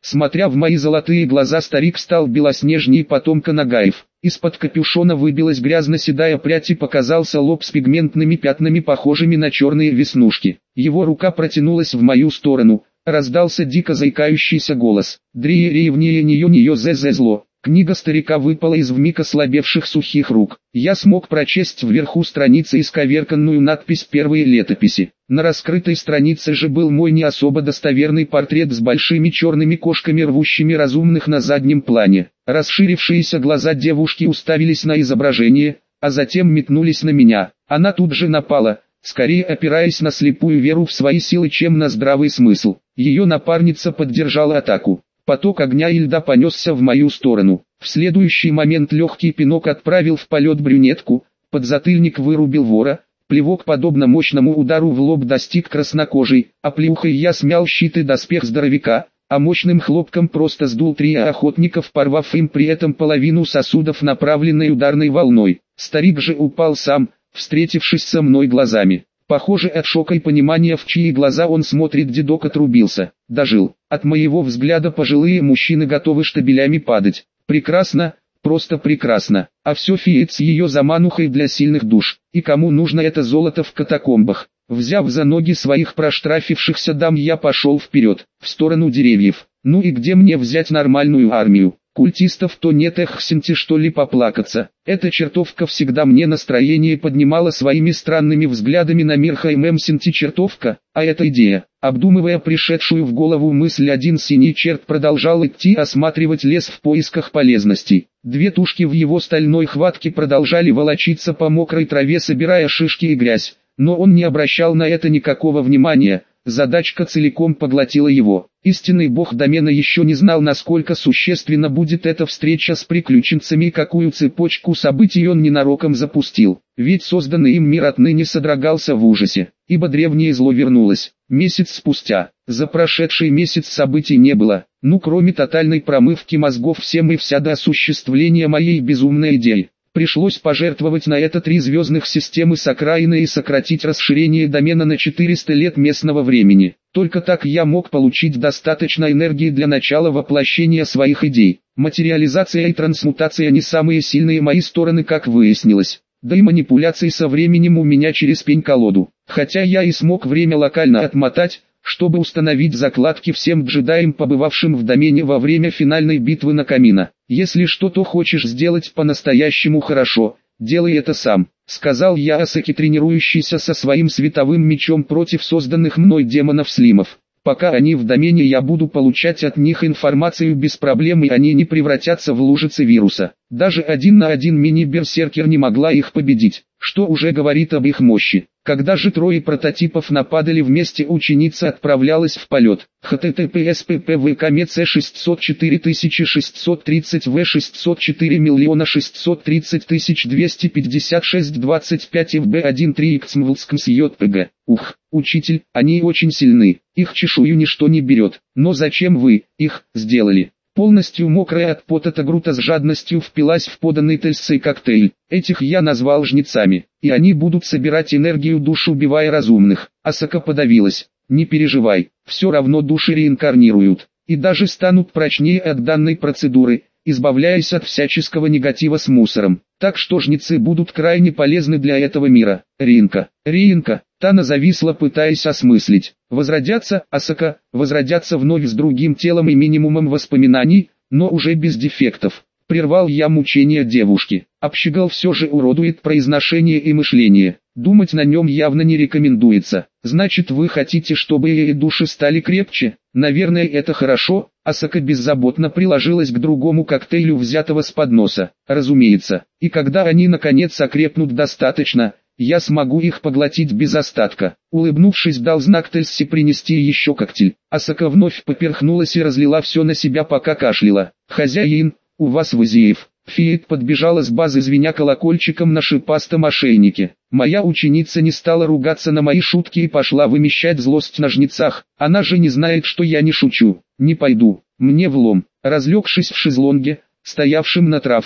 Смотря в мои золотые глаза, старик стал белоснежнее потомка Нагаев. Из-под капюшона выбилась грязно-седая прядь и показался лоб с пигментными пятнами, похожими на черные веснушки. Его рука протянулась в мою сторону. Раздался дико заикающийся голос. «Дрие ревнее нее нее зе зе зло». Книга старика выпала из вмиг ослабевших сухих рук. Я смог прочесть вверху страницы исковерканную надпись первой летописи. На раскрытой странице же был мой не особо достоверный портрет с большими черными кошками, рвущими разумных на заднем плане. Расширившиеся глаза девушки уставились на изображение, а затем метнулись на меня. Она тут же напала, скорее опираясь на слепую веру в свои силы, чем на здравый смысл. Ее напарница поддержала атаку. Поток огня и льда понесся в мою сторону. В следующий момент легкий пинок отправил в полет брюнетку, подзатыльник вырубил вора, плевок подобно мощному удару в лоб достиг краснокожей, а плюхой я смял щит и доспех здоровяка, а мощным хлопком просто сдул три охотников, порвав им при этом половину сосудов направленной ударной волной. Старик же упал сам, встретившись со мной глазами. Похоже, от шока и понимания, в чьи глаза он смотрит, дедок отрубился. Дожил. От моего взгляда пожилые мужчины готовы штабелями падать. Прекрасно, просто прекрасно. А все феет с ее заманухой для сильных душ. И кому нужно это золото в катакомбах? Взяв за ноги своих проштрафившихся дам, я пошел вперед, в сторону деревьев. Ну и где мне взять нормальную армию? Культистов то нет, эх, Синти, что ли, поплакаться. Эта чертовка всегда мне настроение поднимала своими странными взглядами на мир. Хаймем Синти чертовка, а эта идея. Обдумывая пришедшую в голову мысль, один синий черт продолжал идти осматривать лес в поисках полезностей. Две тушки в его стальной хватке продолжали волочиться по мокрой траве, собирая шишки и грязь, но он не обращал на это никакого внимания. Задачка целиком поглотила его. Истинный бог домена еще не знал, насколько существенно будет эта встреча с приключенцами и какую цепочку событий он ненароком запустил. Ведь созданный им мир отныне содрогался в ужасе, ибо древнее зло вернулось. Месяц спустя. За прошедший месяц событий не было, ну кроме тотальной промывки мозгов всем и вся до осуществления моей безумной идеи. Пришлось пожертвовать на это три звездных системы с окраины и сократить расширение домена на четыреста лет местного времени. Только так я мог получить достаточно энергии для начала воплощения своих идей. Материализация и трансмутация не самые сильные мои стороны, как выяснилось. Да и манипуляции со временем у меня через пень-колоду. Хотя я и смог время локально отмотать, чтобы установить закладки всем джедаям, побывавшим в домене во время финальной битвы на Камино. «Если что-то хочешь сделать по-настоящему хорошо, делай это сам», — сказал я Асаки, тренирующийся со своим световым мечом против созданных мной демонов-слимов. «Пока они в домене, я буду получать от них информацию без проблем, и они не превратятся в лужицы вируса. Даже один на один мини-берсеркер не могла их победить, что уже говорит об их мощи». Когда же трое прототипов нападали вместе, ученица отправлялась в полет. https ppvkmec шестьсот четыре тысячи шестьсот тридцать в шестьсот четыре миллиона шестьсот тридцать тысяч двести пятьдесят шесть двадцать пять эф бэ один три икс мвлскмс йпг. Ух, учитель, они очень сильны, их чешую ничто не берет. Но зачем вы их сделали? Полностью мокрая от пота Тагрута с жадностью впилась в поданный Тельсой коктейль. Этих я назвал жнецами, и они будут собирать энергию душ, убивая разумных. Асака подавилась. Не переживай, все равно души реинкарнируют, и даже станут прочнее от данной процедуры, избавляясь от всяческого негатива с мусором. Так что жнецы будут крайне полезны для этого мира. Ринка, Ринка, Тана зависла, пытаясь осмыслить. Возродятся, Асака, возродятся вновь с другим телом и минимумом воспоминаний, но уже без дефектов. Прервал я мучения девушки. Общегал все же уродует произношение и мышление. Думать на нем явно не рекомендуется. Значит, вы хотите, чтобы и души стали крепче? Наверное, это хорошо. Асака беззаботно приложилась к другому коктейлю, взятого с подноса. Разумеется. И когда они наконец окрепнут достаточно, я смогу их поглотить без остатка. Улыбнувшись, дал знак Тельси принести еще коктейль. Асака вновь поперхнулась и разлила все на себя, пока кашляла. «Хозяин, у вас Вазиев». Фиет подбежала с базы, звеня колокольчиком на шипастом ошейнике. Моя ученица не стала ругаться на мои шутки и пошла вымещать злость на жнецах. Она же не знает, что я не шучу. Не пойду, мне влом. Разлегшись в шезлонге, стоявшем на травке,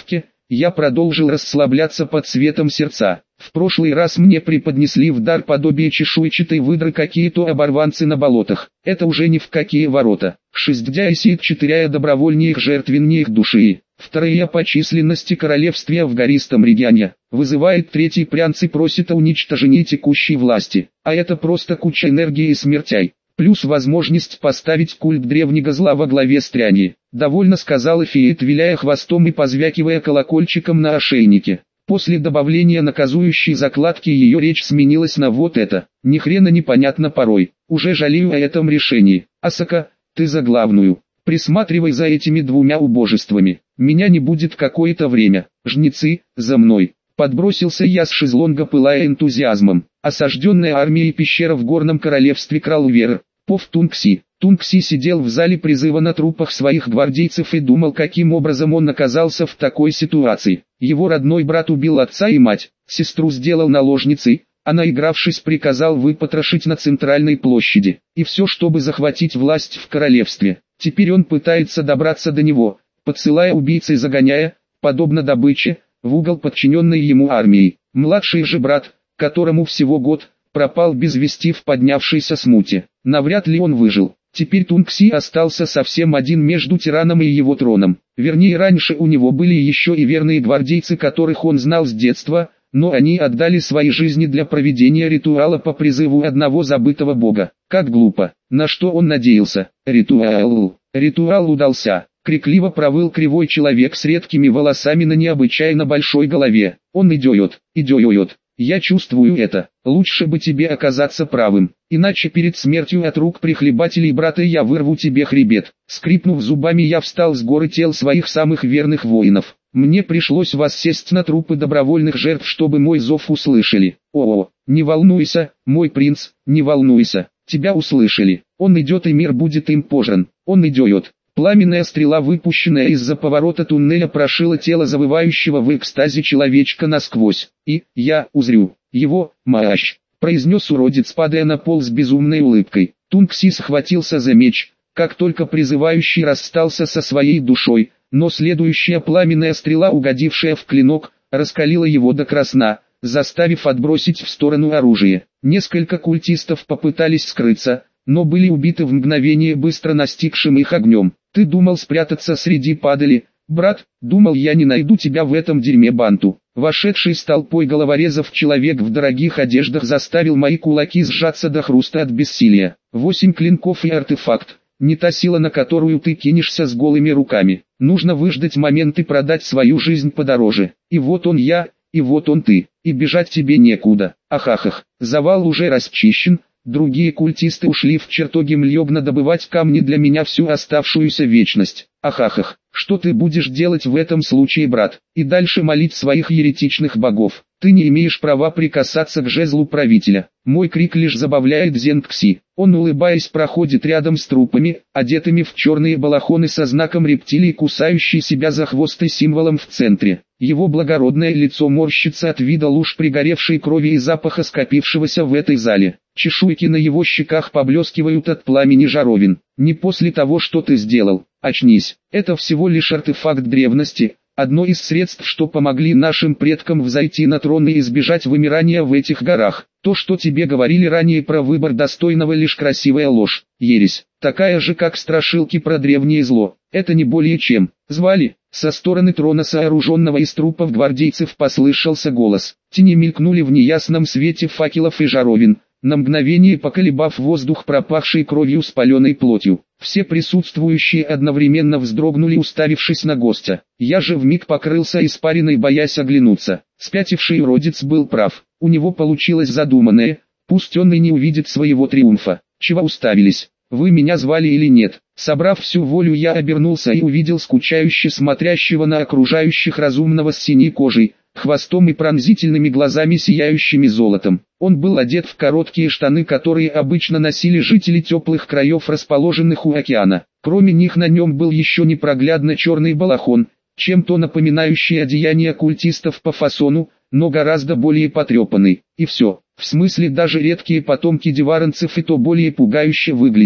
Я продолжил расслабляться под светом сердца. В прошлый раз мне преподнесли в дар подобие чешуйчатой выдры какие-то оборванцы на болотах. Это уже ни в какие ворота. шестьдесят четыре добровольнее их жертвеннее их души. Вторые по численности королевстве в гористом регионе. Вызывает третий прянцы просит о уничтожении текущей власти. А это просто куча энергии и смертей. Плюс возможность поставить культ древнего зла во главе стряни. Довольно сказала Фиет, виляя хвостом и позвякивая колокольчиком на ошейнике. После добавления наказующей закладки ее речь сменилась на вот это. Ни хрена непонятно порой. Уже жалею о этом решении. Асака, ты за главную. Присматривай за этими двумя убожествами. Меня не будет какое-то время. Жнецы, за мной. Подбросился я с шезлонга, пылая энтузиазмом. Осажденная армия и пещера в горном королевстве Кралвер. Пов Тункси. Тункси сидел в зале призыва на трупах своих гвардейцев и думал, каким образом он оказался в такой ситуации. Его родной брат убил отца и мать, сестру сделал наложницей, а наигравшись приказал выпотрошить на центральной площади. И все, чтобы захватить власть в королевстве. Теперь он пытается добраться до него, подсылая убийц и загоняя, подобно добыче, в угол подчиненной ему армии. Младший же брат, которому всего год, пропал без вести в поднявшейся смуте. Навряд ли он выжил. Теперь Тункси остался совсем один между тираном и его троном. Вернее, раньше у него были еще и верные гвардейцы, которых он знал с детства, но они отдали свои жизни для проведения ритуала по призыву одного забытого бога. Как глупо. На что он надеялся? Ритуал. Ритуал удался. Крикливо провыл кривой человек с редкими волосами на необычайно большой голове. Он идет, идет. Я чувствую это. Лучше бы тебе оказаться правым. Иначе перед смертью от рук прихлебателей брата я вырву тебе хребет. Скрипнув зубами, я встал с горы тел своих самых верных воинов. Мне пришлось воссесть на трупы добровольных жертв, чтобы мой зов услышали. О, не волнуйся, мой принц, не волнуйся. Тебя услышали. Он идет, и мир будет им пожран. Он идет. Пламенная стрела, выпущенная из-за поворота туннеля, прошила тело завывающего в экстазе человечка насквозь. И я узрю его, мощь, произнес уродец, падая на пол с безумной улыбкой. Тункси схватился за меч, как только призывающий расстался со своей душой, но следующая пламенная стрела, угодившая в клинок, раскалила его до красна, заставив отбросить в сторону оружие. Несколько культистов попытались скрыться, но были убиты в мгновение быстро настигшим их огнем. Ты думал спрятаться среди падали, брат? Думал, я не найду тебя в этом дерьме, Банту. Вошедший с толпой головорезов человек в дорогих одеждах заставил мои кулаки сжаться до хруста от бессилия. Восемь клинков и артефакт. Не та сила, на которую ты кинешься с голыми руками. Нужно выждать момент и продать свою жизнь подороже. И вот он я, и вот он ты. И бежать тебе некуда. Ахахах. Завал уже расчищен. Другие культисты ушли в чертоги Млёгна добывать камни для меня всю оставшуюся вечность. Ахахах, что ты будешь делать в этом случае, брат? И дальше молить своих еретичных богов. Ты не имеешь права прикасаться к жезлу правителя. Мой крик лишь забавляет Зенгкси. Он, улыбаясь, проходит рядом с трупами, одетыми в черные балахоны со знаком рептилии, кусающей себя за хвост и символом в центре. Его благородное лицо морщится от вида луж пригоревшей крови и запаха, скопившегося в этой зале. Чешуйки на его щеках поблескивают от пламени жаровин. Не после того, что ты сделал. Очнись. Это всего лишь артефакт древности. Одно из средств, что помогли нашим предкам взойти на трон и избежать вымирания в этих горах. То, что тебе говорили ранее про выбор достойного, лишь красивая ложь, ересь, такая же, как страшилки про древнее зло. Это не более чем. Звали? Со стороны трона, сооруженного из трупов гвардейцев, послышался голос. Тени мелькнули в неясном свете факелов и жаровин, на мгновение поколебав воздух, пропахший кровью, спаленной плотью. Все присутствующие одновременно вздрогнули, уставившись на гостя. Я же вмиг покрылся испариной, боясь оглянуться. Спятивший уродец был прав. У него получилось задуманное. Пусть он и не увидит своего триумфа. Чего уставились? Вы меня звали или нет? Собрав всю волю, я обернулся и увидел скучающе смотрящего на окружающих разумного с синей кожей, хвостом и пронзительными глазами, сияющими золотом. Он был одет в короткие штаны, которые обычно носили жители теплых краев, расположенных у океана. Кроме них на нем был еще непроглядно черный балахон, чем-то напоминающий одеяние культистов по фасону, но гораздо более потрепанный. И все. В смысле, даже редкие потомки деваранцев и то более пугающе выглядели.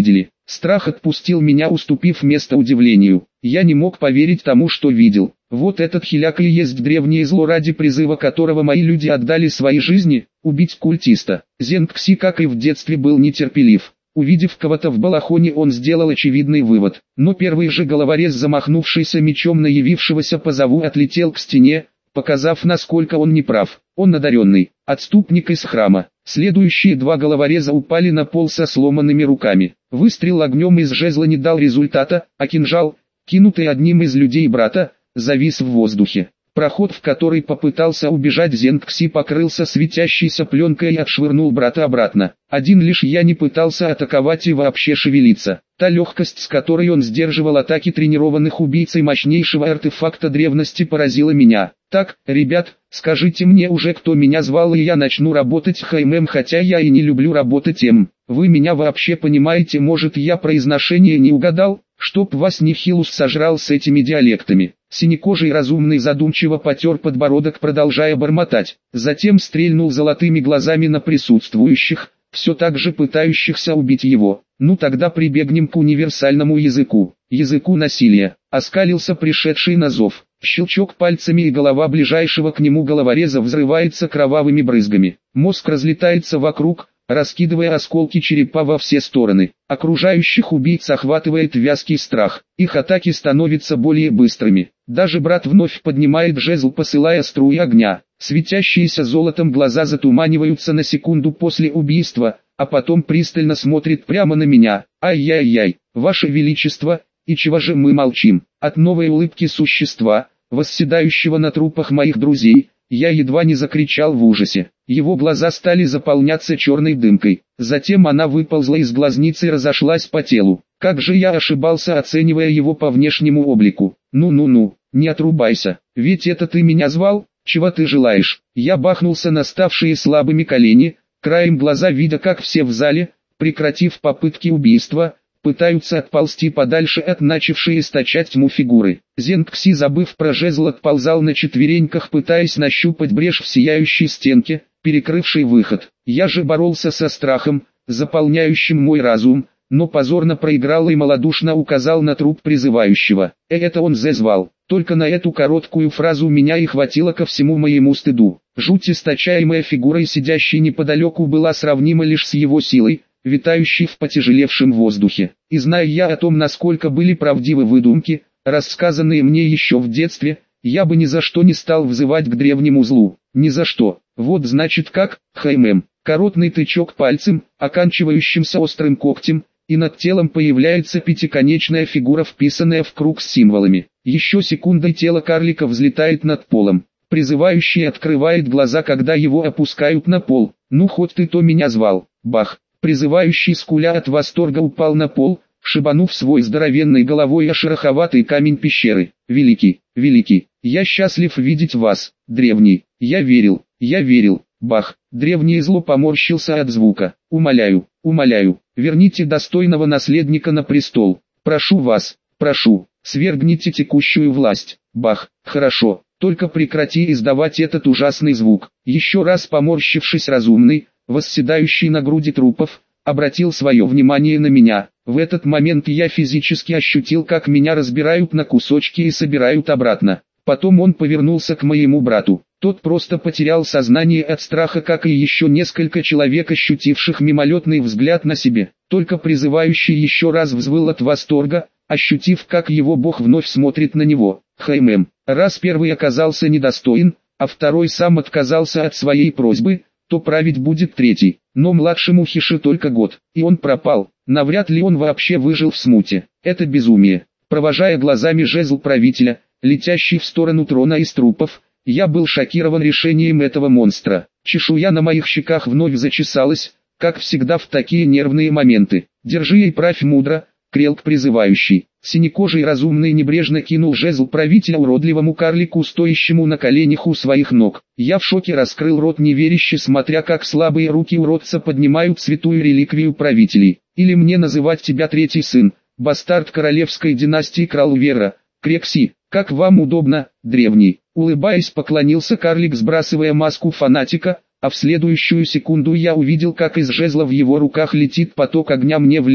Страх отпустил меня, уступив место удивлению. Я не мог поверить тому, что видел. Вот этот хиляк и есть древнее зло, ради призыва которого мои люди отдали свои жизни, убить культиста. Зенгкси, как и в детстве, был нетерпелив. Увидев кого-то в балахоне, он сделал очевидный вывод. Но первый же головорез, замахнувшийся мечом на явившегося по зову, отлетел к стене, показав, насколько он неправ. Он одаренный, отступник из храма. Следующие два головореза упали на пол со сломанными руками. Выстрел огнем из жезла не дал результата, а кинжал, кинутый одним из людей брата, завис в воздухе. Проход, в который попытался убежать Зенгкси, покрылся светящейся пленкой и отшвырнул брата обратно. Один лишь я не пытался атаковать и вообще шевелиться. Та легкость, с которой он сдерживал атаки тренированных убийц и мощнейшего артефакта древности, поразила меня. Так, ребят, скажите мне уже, кто меня звал, и я начну работать Хаймем, хотя я и не люблю работать им. Вы меня вообще понимаете? Может, я произношение не угадал? Чтоб вас Нихилус сожрал с этими диалектами. Синекожий разумный задумчиво потер подбородок, продолжая бормотать. Затем стрельнул золотыми глазами на присутствующих, все так же пытающихся убить его. Ну тогда прибегнем к универсальному языку. Языку насилия. Оскалился пришедший на зов. Щелчок пальцами, и голова ближайшего к нему головореза взрывается кровавыми брызгами. Мозг разлетается вокруг, раскидывая осколки черепа во все стороны. Окружающих убийц охватывает вязкий страх. Их атаки становятся более быстрыми. Даже брат вновь поднимает жезл, посылая струи огня. Светящиеся золотом глаза затуманиваются на секунду после убийства, а потом пристально смотрит прямо на меня. Ай-яй-яй, ваше величество, и чего же мы молчим? От новой улыбки существа, восседающего на трупах моих друзей, я едва не закричал в ужасе. Его глаза стали заполняться черной дымкой. Затем она выползла из глазницы и разошлась по телу. Как же я ошибался, оценивая его по внешнему облику. Ну-ну-ну, не отрубайся, ведь это ты меня звал? Чего ты желаешь? Я бахнулся на ставшие слабыми колени, краем глаза видя, как все в зале, прекратив попытки убийства, пытаются отползти подальше от начавшей источать тьму фигуры. Зенгкси, забыв про жезл, отползал на четвереньках, пытаясь нащупать брешь в сияющей стенке, перекрывшей выход. Я же боролся со страхом, заполняющим мой разум, но позорно проиграл и малодушно указал на труп призывающего. Э, это он зазвал. Только на эту короткую фразу меня и хватило, ко всему моему стыду. Жуть, источаемая фигурой сидящей неподалеку, была сравнима лишь с его силой, витающей в потяжелевшем воздухе. И зная я о том, насколько были правдивы выдумки, рассказанные мне еще в детстве, я бы ни за что не стал взывать к древнему злу. Ни за что. Вот значит как, Хаймем. Короткий тычок пальцем, оканчивающимся острым когтем, и над телом появляется пятиконечная фигура, вписанная в круг с символами. Еще секундой тело карлика взлетает над полом. Призывающий открывает глаза, когда его опускают на пол. Ну хоть ты то меня звал. Бах. Призывающий, скуля от восторга, упал на пол, шибанув свой здоровенной головой о шероховатый камень пещеры. Великий, великий, я счастлив видеть вас, древний. Я верил, я верил. Бах. Древнее зло поморщился от звука. Умоляю, умоляю, верните достойного наследника на престол. Прошу вас, прошу, свергните текущую власть. Бах. Хорошо, только прекрати издавать этот ужасный звук. Еще раз поморщившись, разумный, восседающий на груди трупов, обратил свое внимание на меня. В этот момент я физически ощутил, как меня разбирают на кусочки и собирают обратно. Потом он повернулся к моему брату. Тот просто потерял сознание от страха, как и еще несколько человек, ощутивших мимолетный взгляд на себе. Только призывающий еще раз взвыл от восторга, ощутив, как его бог вновь смотрит на него. Хаймем, раз первый оказался недостоин, а второй сам отказался от своей просьбы, то править будет третий. Но младшему Хиши только год, и он пропал. Навряд ли он вообще выжил в смуте. Это безумие. Провожая глазами жезл правителя, летящий в сторону трона из трупов, я был шокирован решением этого монстра. Чешуя на моих щеках вновь зачесалась, как всегда в такие нервные моменты. Держи и правь мудро, крелк призывающий. Синекожий разумный небрежно кинул жезл правителя уродливому карлику, стоящему на коленях у своих ног. Я в шоке раскрыл рот, неверяще смотря, как слабые руки уродца поднимают святую реликвию правителей. Или мне называть тебя третий сын, бастард королевской династии Кралвера, Крекси, как вам удобно, древний. Улыбаясь, поклонился карлик, сбрасывая маску фанатика, а в следующую секунду я увидел, как из жезла в его руках летит поток огня мне в лицо.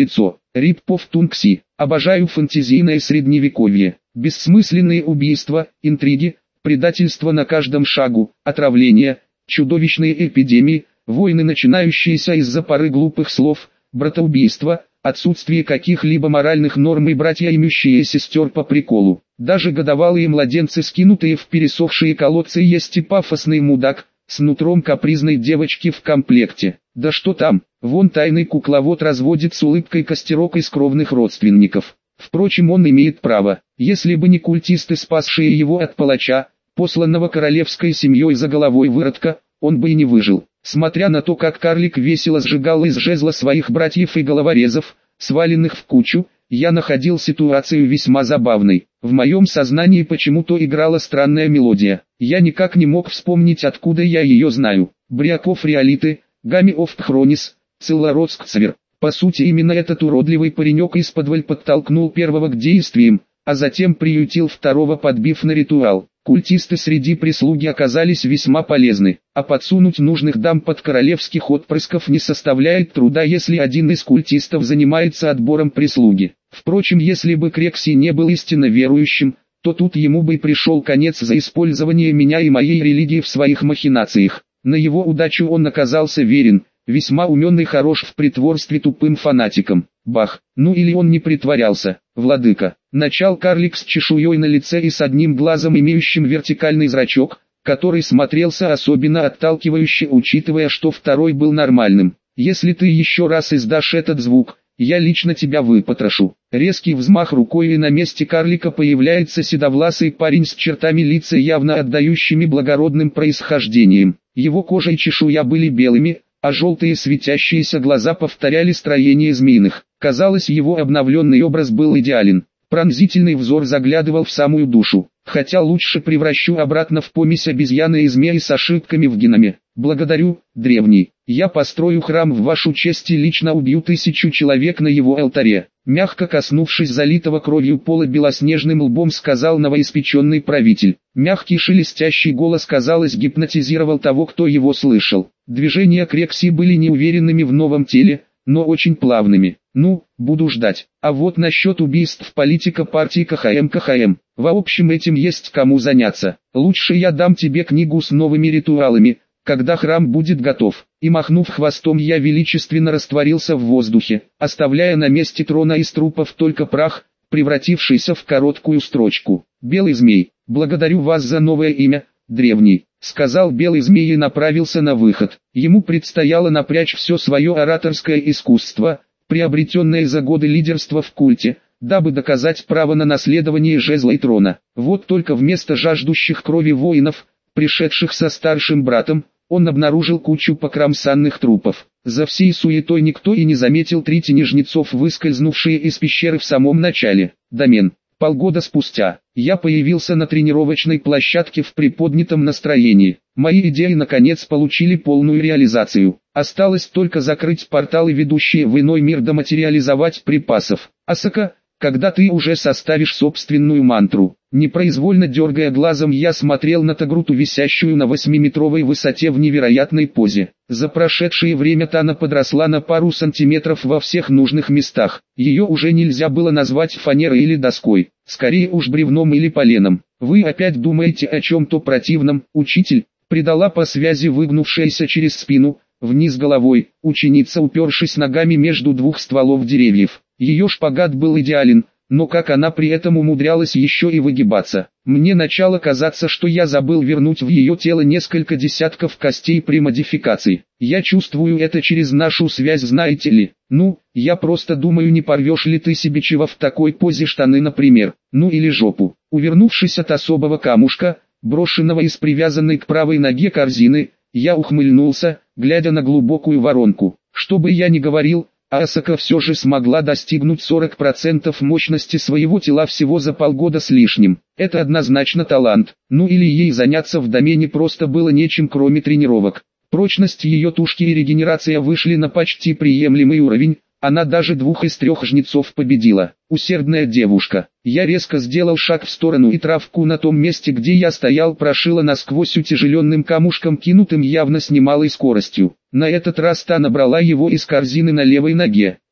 Риппов Тункси. Обожаю фэнтезийное средневековье. Бессмысленные убийства, интриги, предательство на каждом шагу, отравления, чудовищные эпидемии, войны, начинающиеся из-за пары глупых слов, братоубийства, отсутствие каких-либо моральных норм и братья, имеющие сестер по приколу. Даже годовалые младенцы, скинутые в пересохшие колодцы, есть и пафосный мудак, с нутром капризной девочки в комплекте. Да что там, вон тайный кукловод разводит с улыбкой костерок из кровных родственников. Впрочем, он имеет право. Если бы не культисты, спасшие его от палача, посланного королевской семьей за головой выродка, он бы и не выжил. Смотря на то, как карлик весело сжигал из жезла своих братьев и головорезов, сваленных в кучу, я находил ситуацию весьма забавной. В моем сознании почему-то играла странная мелодия. Я никак не мог вспомнить, откуда я ее знаю. Бряков Реалиты, Гами оф Хронис, Циллародскцвер. По сути, именно этот уродливый паренек исподволь подтолкнул первого к действиям, а затем приютил второго, подбив на ритуал. Культисты среди прислуги оказались весьма полезны, а подсунуть нужных дам под королевских отпрысков не составляет труда, если один из культистов занимается отбором прислуги. Впрочем, если бы Крекси не был истинно верующим, то тут ему бы и пришел конец за использование меня и моей религии в своих махинациях. На его удачу он оказался верен, весьма умен и хорош в притворстве тупым фанатиком. Бах, ну или он не притворялся, владыка. Начал карлик с чешуей на лице и с одним глазом, имеющим вертикальный зрачок, который смотрелся особенно отталкивающе, учитывая, что второй был нормальным. Если ты еще раз издашь этот звук, я лично тебя выпотрошу. Резкий взмах рукой, и на месте карлика появляется седовласый парень с чертами лица, явно отдающими благородным происхождением. Его кожа и чешуя были белыми, а желтые светящиеся глаза повторяли строение змеиных. Казалось, его обновленный образ был идеален. Пронзительный взор заглядывал в самую душу. Хотя лучше превращу обратно в помесь обезьяны и змеи с ошибками в геноме. Благодарю, древний. Я построю храм в вашу честь и лично убью тысячу человек на его алтаре. Мягко коснувшись залитого кровью пола, белоснежным лбом сказал новоиспеченный правитель. Мягкий шелестящий голос, казалось, гипнотизировал того, кто его слышал. Движения Крекси были неуверенными в новом теле, но очень плавными. Ну, буду ждать. А вот насчет убийств политика партии КХМ КХМ. В общем, этим есть кому заняться. Лучше я дам тебе книгу с новыми ритуалами, когда храм будет готов. И махнув хвостом, я величественно растворился в воздухе, оставляя на месте трона из трупов только прах, превратившийся в короткую строчку. Белый змей, благодарю вас за новое имя, древний. Сказал белый змей и направился на выход. Ему предстояло напрячь все свое ораторское искусство, приобретенное за годы лидерства в культе, дабы доказать право на наследование жезла и трона. Вот только вместо жаждущих крови воинов, пришедших со старшим братом, он обнаружил кучу покромсанных трупов. За всей суетой никто и не заметил три тени жнецов, выскользнувшие из пещеры в самом начале. Домен. Полгода спустя, я появился на тренировочной площадке в приподнятом настроении. Мои идеи наконец получили полную реализацию. Осталось только закрыть порталы, ведущие в иной мир, доматериализовать припасов. Асака, когда ты уже составишь собственную мантру? Непроизвольно дергая глазом, я смотрел на Тагруту, висящую на восьмиметровой высоте в невероятной позе. За прошедшее время Тана подросла на пару сантиметров во всех нужных местах. Ее уже нельзя было назвать фанерой или доской, скорее уж бревном или поленом. Вы опять думаете о чем-то противном, учитель? Предала по связи выгнувшаяся через спину, вниз головой, ученица, упершись ногами между двух стволов деревьев. Ее шпагат был идеален, но как она при этом умудрялась еще и выгибаться. Мне начало казаться, что я забыл вернуть в ее тело несколько десятков костей при модификации. Я чувствую это через нашу связь, знаете ли. Ну, я просто думаю, не порвешь ли ты себе чего в такой позе, штаны, например, ну или жопу. Увернувшись от особого камушка, брошенного из привязанной к правой ноге корзины, я ухмыльнулся, глядя на глубокую воронку. Что бы я ни говорил, Асака все же смогла достигнуть сорок процентов мощности своего тела всего за полгода с лишним. Это однозначно талант. Ну или ей заняться в домене просто было нечем, кроме тренировок. Прочность ее тушки и регенерация вышли на почти приемлемый уровень. Она даже двух из трех жнецов победила. Усердная девушка. Я резко сделал шаг в сторону, и травку на том месте, где я стоял, прошила насквозь утяжеленным камушком, кинутым явно с немалой скоростью. На этот раз та набрала его из корзины на левой ноге.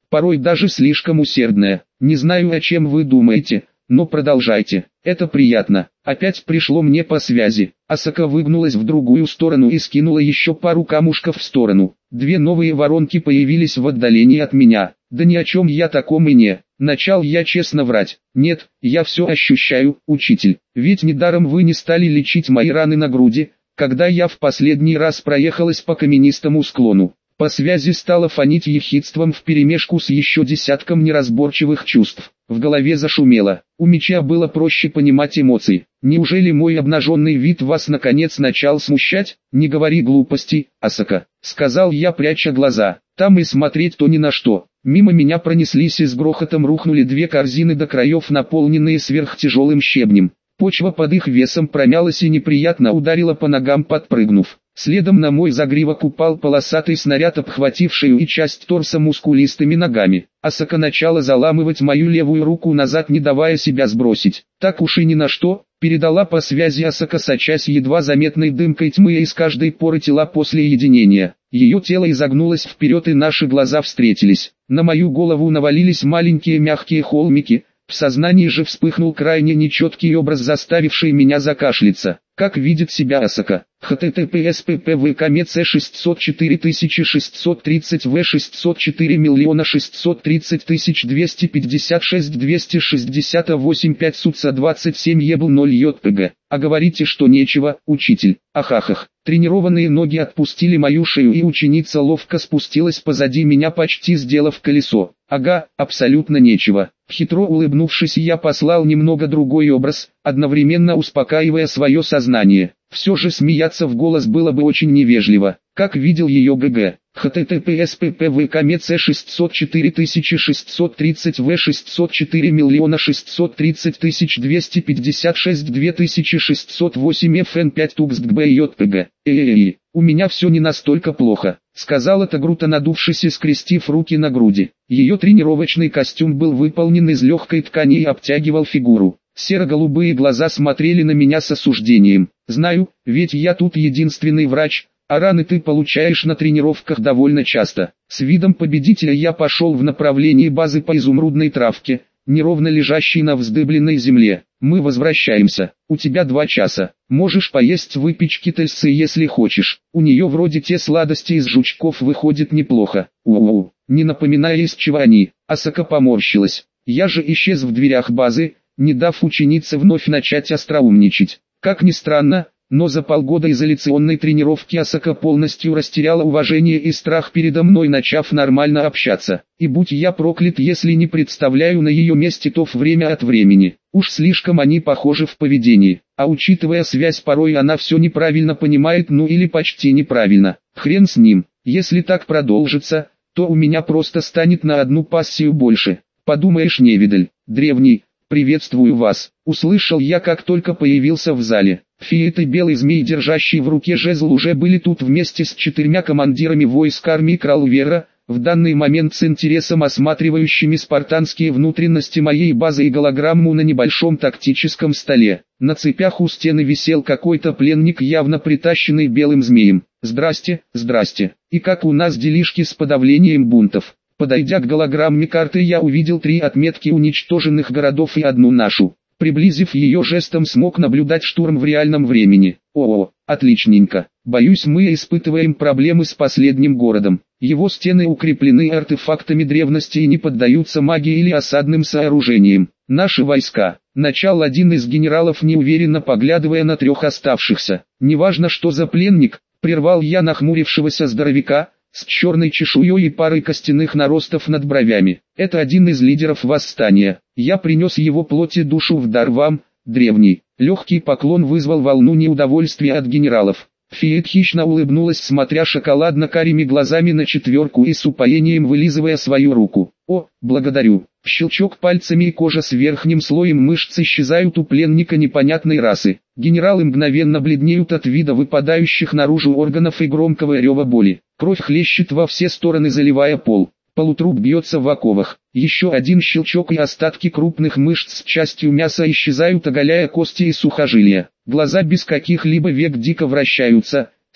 порой даже слишком усердная. Не знаю, о чем вы думаете, но продолжайте, это приятно. Опять пришло мне по связи. Асака выгнулась в другую сторону и скинула еще пару камушков в сторону. Две новые воронки появились в отдалении от меня. Да ни о чем я таком и не. Начал я честно врать. Нет, я все ощущаю, учитель. Ведь недаром вы не стали лечить мои раны на груди, когда я в последний раз проехалась по каменистому склону. По связи стало фонить ехидством вперемешку с еще десятком неразборчивых чувств. В голове зашумело. У меча было проще понимать эмоции. Неужели мой обнаженный вид вас наконец начал смущать? Не говори глупостей, Асака, сказал я, пряча глаза. Там и смотреть-то ни на что. Мимо меня пронеслись и с грохотом рухнули две корзины до краев, наполненные сверхтяжелым щебнем. Почва под их весом промялась и неприятно ударила по ногам, подпрыгнув. Следом на мой загривок упал полосатый снаряд, обхвативший и часть торса мускулистыми ногами. Асака начала заламывать мою левую руку назад, не давая себя сбросить. Так уж и ни на что, передала по связи Асака, сочась едва заметной дымкой тьмы из каждой поры тела после единения. Ее тело изогнулось вперед, и наши глаза встретились. На мою голову навалились маленькие мягкие холмики. В сознании же вспыхнул крайне нечеткий образ, заставивший меня закашляться. Как видит себя Асака? https ppvkmec шестьсот четыре тысячи шестьсот тридцать в шестьсот четыре миллиона шестьсот тридцать тысяч двести пятьдесят шесть двести шестьдесят восемь пять суца двадцать семь ебл ноль йпг. А говорите, что нечего, учитель. Ахахах. Тренированные ноги отпустили мою шею, и ученица ловко спустилась позади меня, почти сделав колесо. Ага, абсолютно нечего. Хитро улыбнувшись, я послал немного другой образ, одновременно успокаивая свое сознание. Все же смеяться в голос было бы очень невежливо. Как видел ее ГГ. https ppvkmec шестьсот четыре тысячи шестьсот тридцать в шестьсот четыре миллиона шестьсот тридцать тысяч двести пятьдесят шесть две тысячи шестьсот восемь фн пять туксгб йпг. Эй-эй-эй, у меня все не настолько плохо, сказала Тагрута, надувшись и скрестив руки на груди. Ее тренировочный костюм был выполнен из легкой ткани и обтягивал фигуру. Серо-голубые глаза смотрели на меня с осуждением. Знаю, ведь я тут единственный врач, а раны ты получаешь на тренировках довольно часто. С видом победителя я пошел в направлении базы по изумрудной травке, неровно лежащей на вздыбленной земле. Мы возвращаемся. У тебя два часа. Можешь поесть выпечки Тельсы, если хочешь. У нее вроде те сладости из жучков выходит неплохо. У-у-у. Не напоминай, из чего они. Асака поморщилась. Я же исчез в дверях базы, не дав ученице вновь начать остроумничать. Как ни странно, но за полгода изоляционной тренировки Асака полностью растеряла уважение и страх передо мной, начав нормально общаться. И будь я проклят, если не представляю на ее месте то время от времени. Уж слишком они похожи в поведении. А учитывая связь, порой она все неправильно понимает, ну или почти неправильно. Хрен с ним. Если так продолжится, то у меня просто станет на одну пассию больше. Подумаешь, невидаль, древний. «Приветствую вас», — услышал я, как только появился в зале. Фиет и белый змей, держащий в руке жезл, уже были тут вместе с четырьмя командирами войск армии Кралвера, в данный момент с интересом осматривающими спартанские внутренности моей базы и голограмму на небольшом тактическом столе. На цепях у стены висел какой-то пленник, явно притащенный белым змеем. «Здрасте, здрасте. И как у нас делишки с подавлением бунтов?» Подойдя к голограмме карты, я увидел три отметки уничтоженных городов и одну нашу. Приблизив ее, жестом смог наблюдать штурм в реальном времени. О, отличненько. Боюсь, мы испытываем проблемы с последним городом. Его стены укреплены артефактами древности и не поддаются магии или осадным сооружениям. Наши войска. Начал один из генералов, неуверенно поглядывая на трех оставшихся. Неважно, что за пленник, прервал я нахмурившегося здоровяка, с черной чешуей и парой костяных наростов над бровями. Это один из лидеров восстания. Я принес его плоть и душу в дар вам, древний. Легкий поклон вызвал волну неудовольствия от генералов. Фиет хищно улыбнулась, смотря шоколадно-карими глазами на четверку и с упоением вылизывая свою руку. О, благодарю. Щелчок пальцами, и кожа с верхним слоем мышц исчезают у пленника непонятной расы. Генералы мгновенно бледнеют от вида выпадающих наружу органов и громкого рева боли. Кровь хлещет во все стороны, заливая пол. Полутруп бьется в оковах. Еще один щелчок, и остатки крупных мышц с частью мяса исчезают, оголяя кости и сухожилия. Глаза без каких-либо век дико вращаются.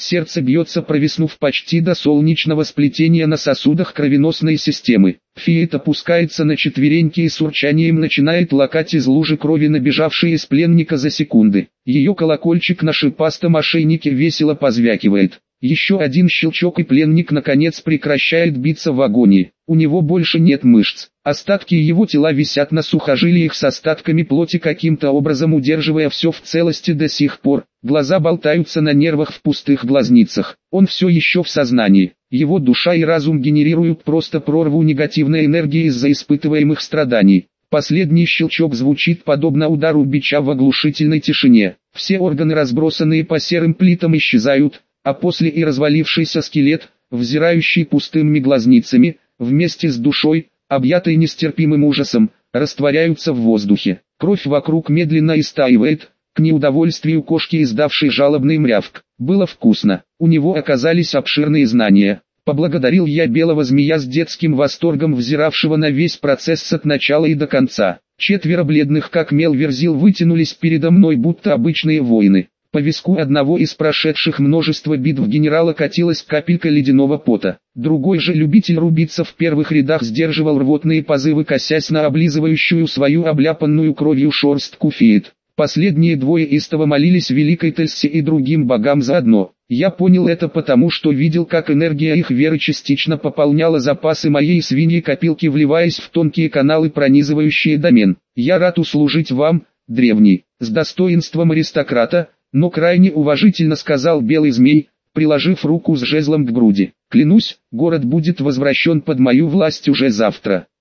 Сердце бьется, провиснув почти до солнечного сплетения на сосудах кровеносной системы. Фиет опускается на четвереньки и с урчанием начинает лакать из лужи крови набежавшие из пленника за секунды. Ее колокольчик на шипастом ошейнике весело позвякивает. Еще один щелчок, и пленник наконец прекращает биться в агонии. У него больше нет мышц. Остатки его тела висят на сухожилиях с остатками плоти, каким-то образом удерживая все в целости до сих пор. Глаза болтаются на нервах в пустых глазницах. Он все еще в сознании. Его душа и разум генерируют просто прорву негативной энергии из-за испытываемых страданий. Последний щелчок звучит подобно удару бича в оглушительной тишине. Все органы, разбросанные по серым плитам, исчезают, а после и развалившийся скелет, взирающий пустыми глазницами, вместе с душой, объятой нестерпимым ужасом, растворяются в воздухе. Кровь вокруг медленно истаивает, к неудовольствию кошки, издавшей жалобный мрявк. Было вкусно, у него оказались обширные знания. Поблагодарил я белого змея с детским восторгом, взиравшего на весь процесс от начала и до конца. Четверо бледных как мел верзил вытянулись передо мной, будто обычные воины. По виску одного из прошедших множество битв генерала катилась капелька ледяного пота. Другой же любитель рубиться в первых рядах сдерживал рвотные позывы, косясь на облизывающую свою обляпанную кровью шерстку Фиет. Последние двое истово молились великой Тельсе и другим богам заодно. Я понял это потому, что видел, как энергия их веры частично пополняла запасы моей свиньи-копилки, вливаясь в тонкие каналы, пронизывающие домен. «Я рад услужить вам, древний», с достоинством аристократа, но крайне уважительно сказал белый змей, приложив руку с жезлом к груди. «Клянусь, город будет возвращен под мою власть уже завтра».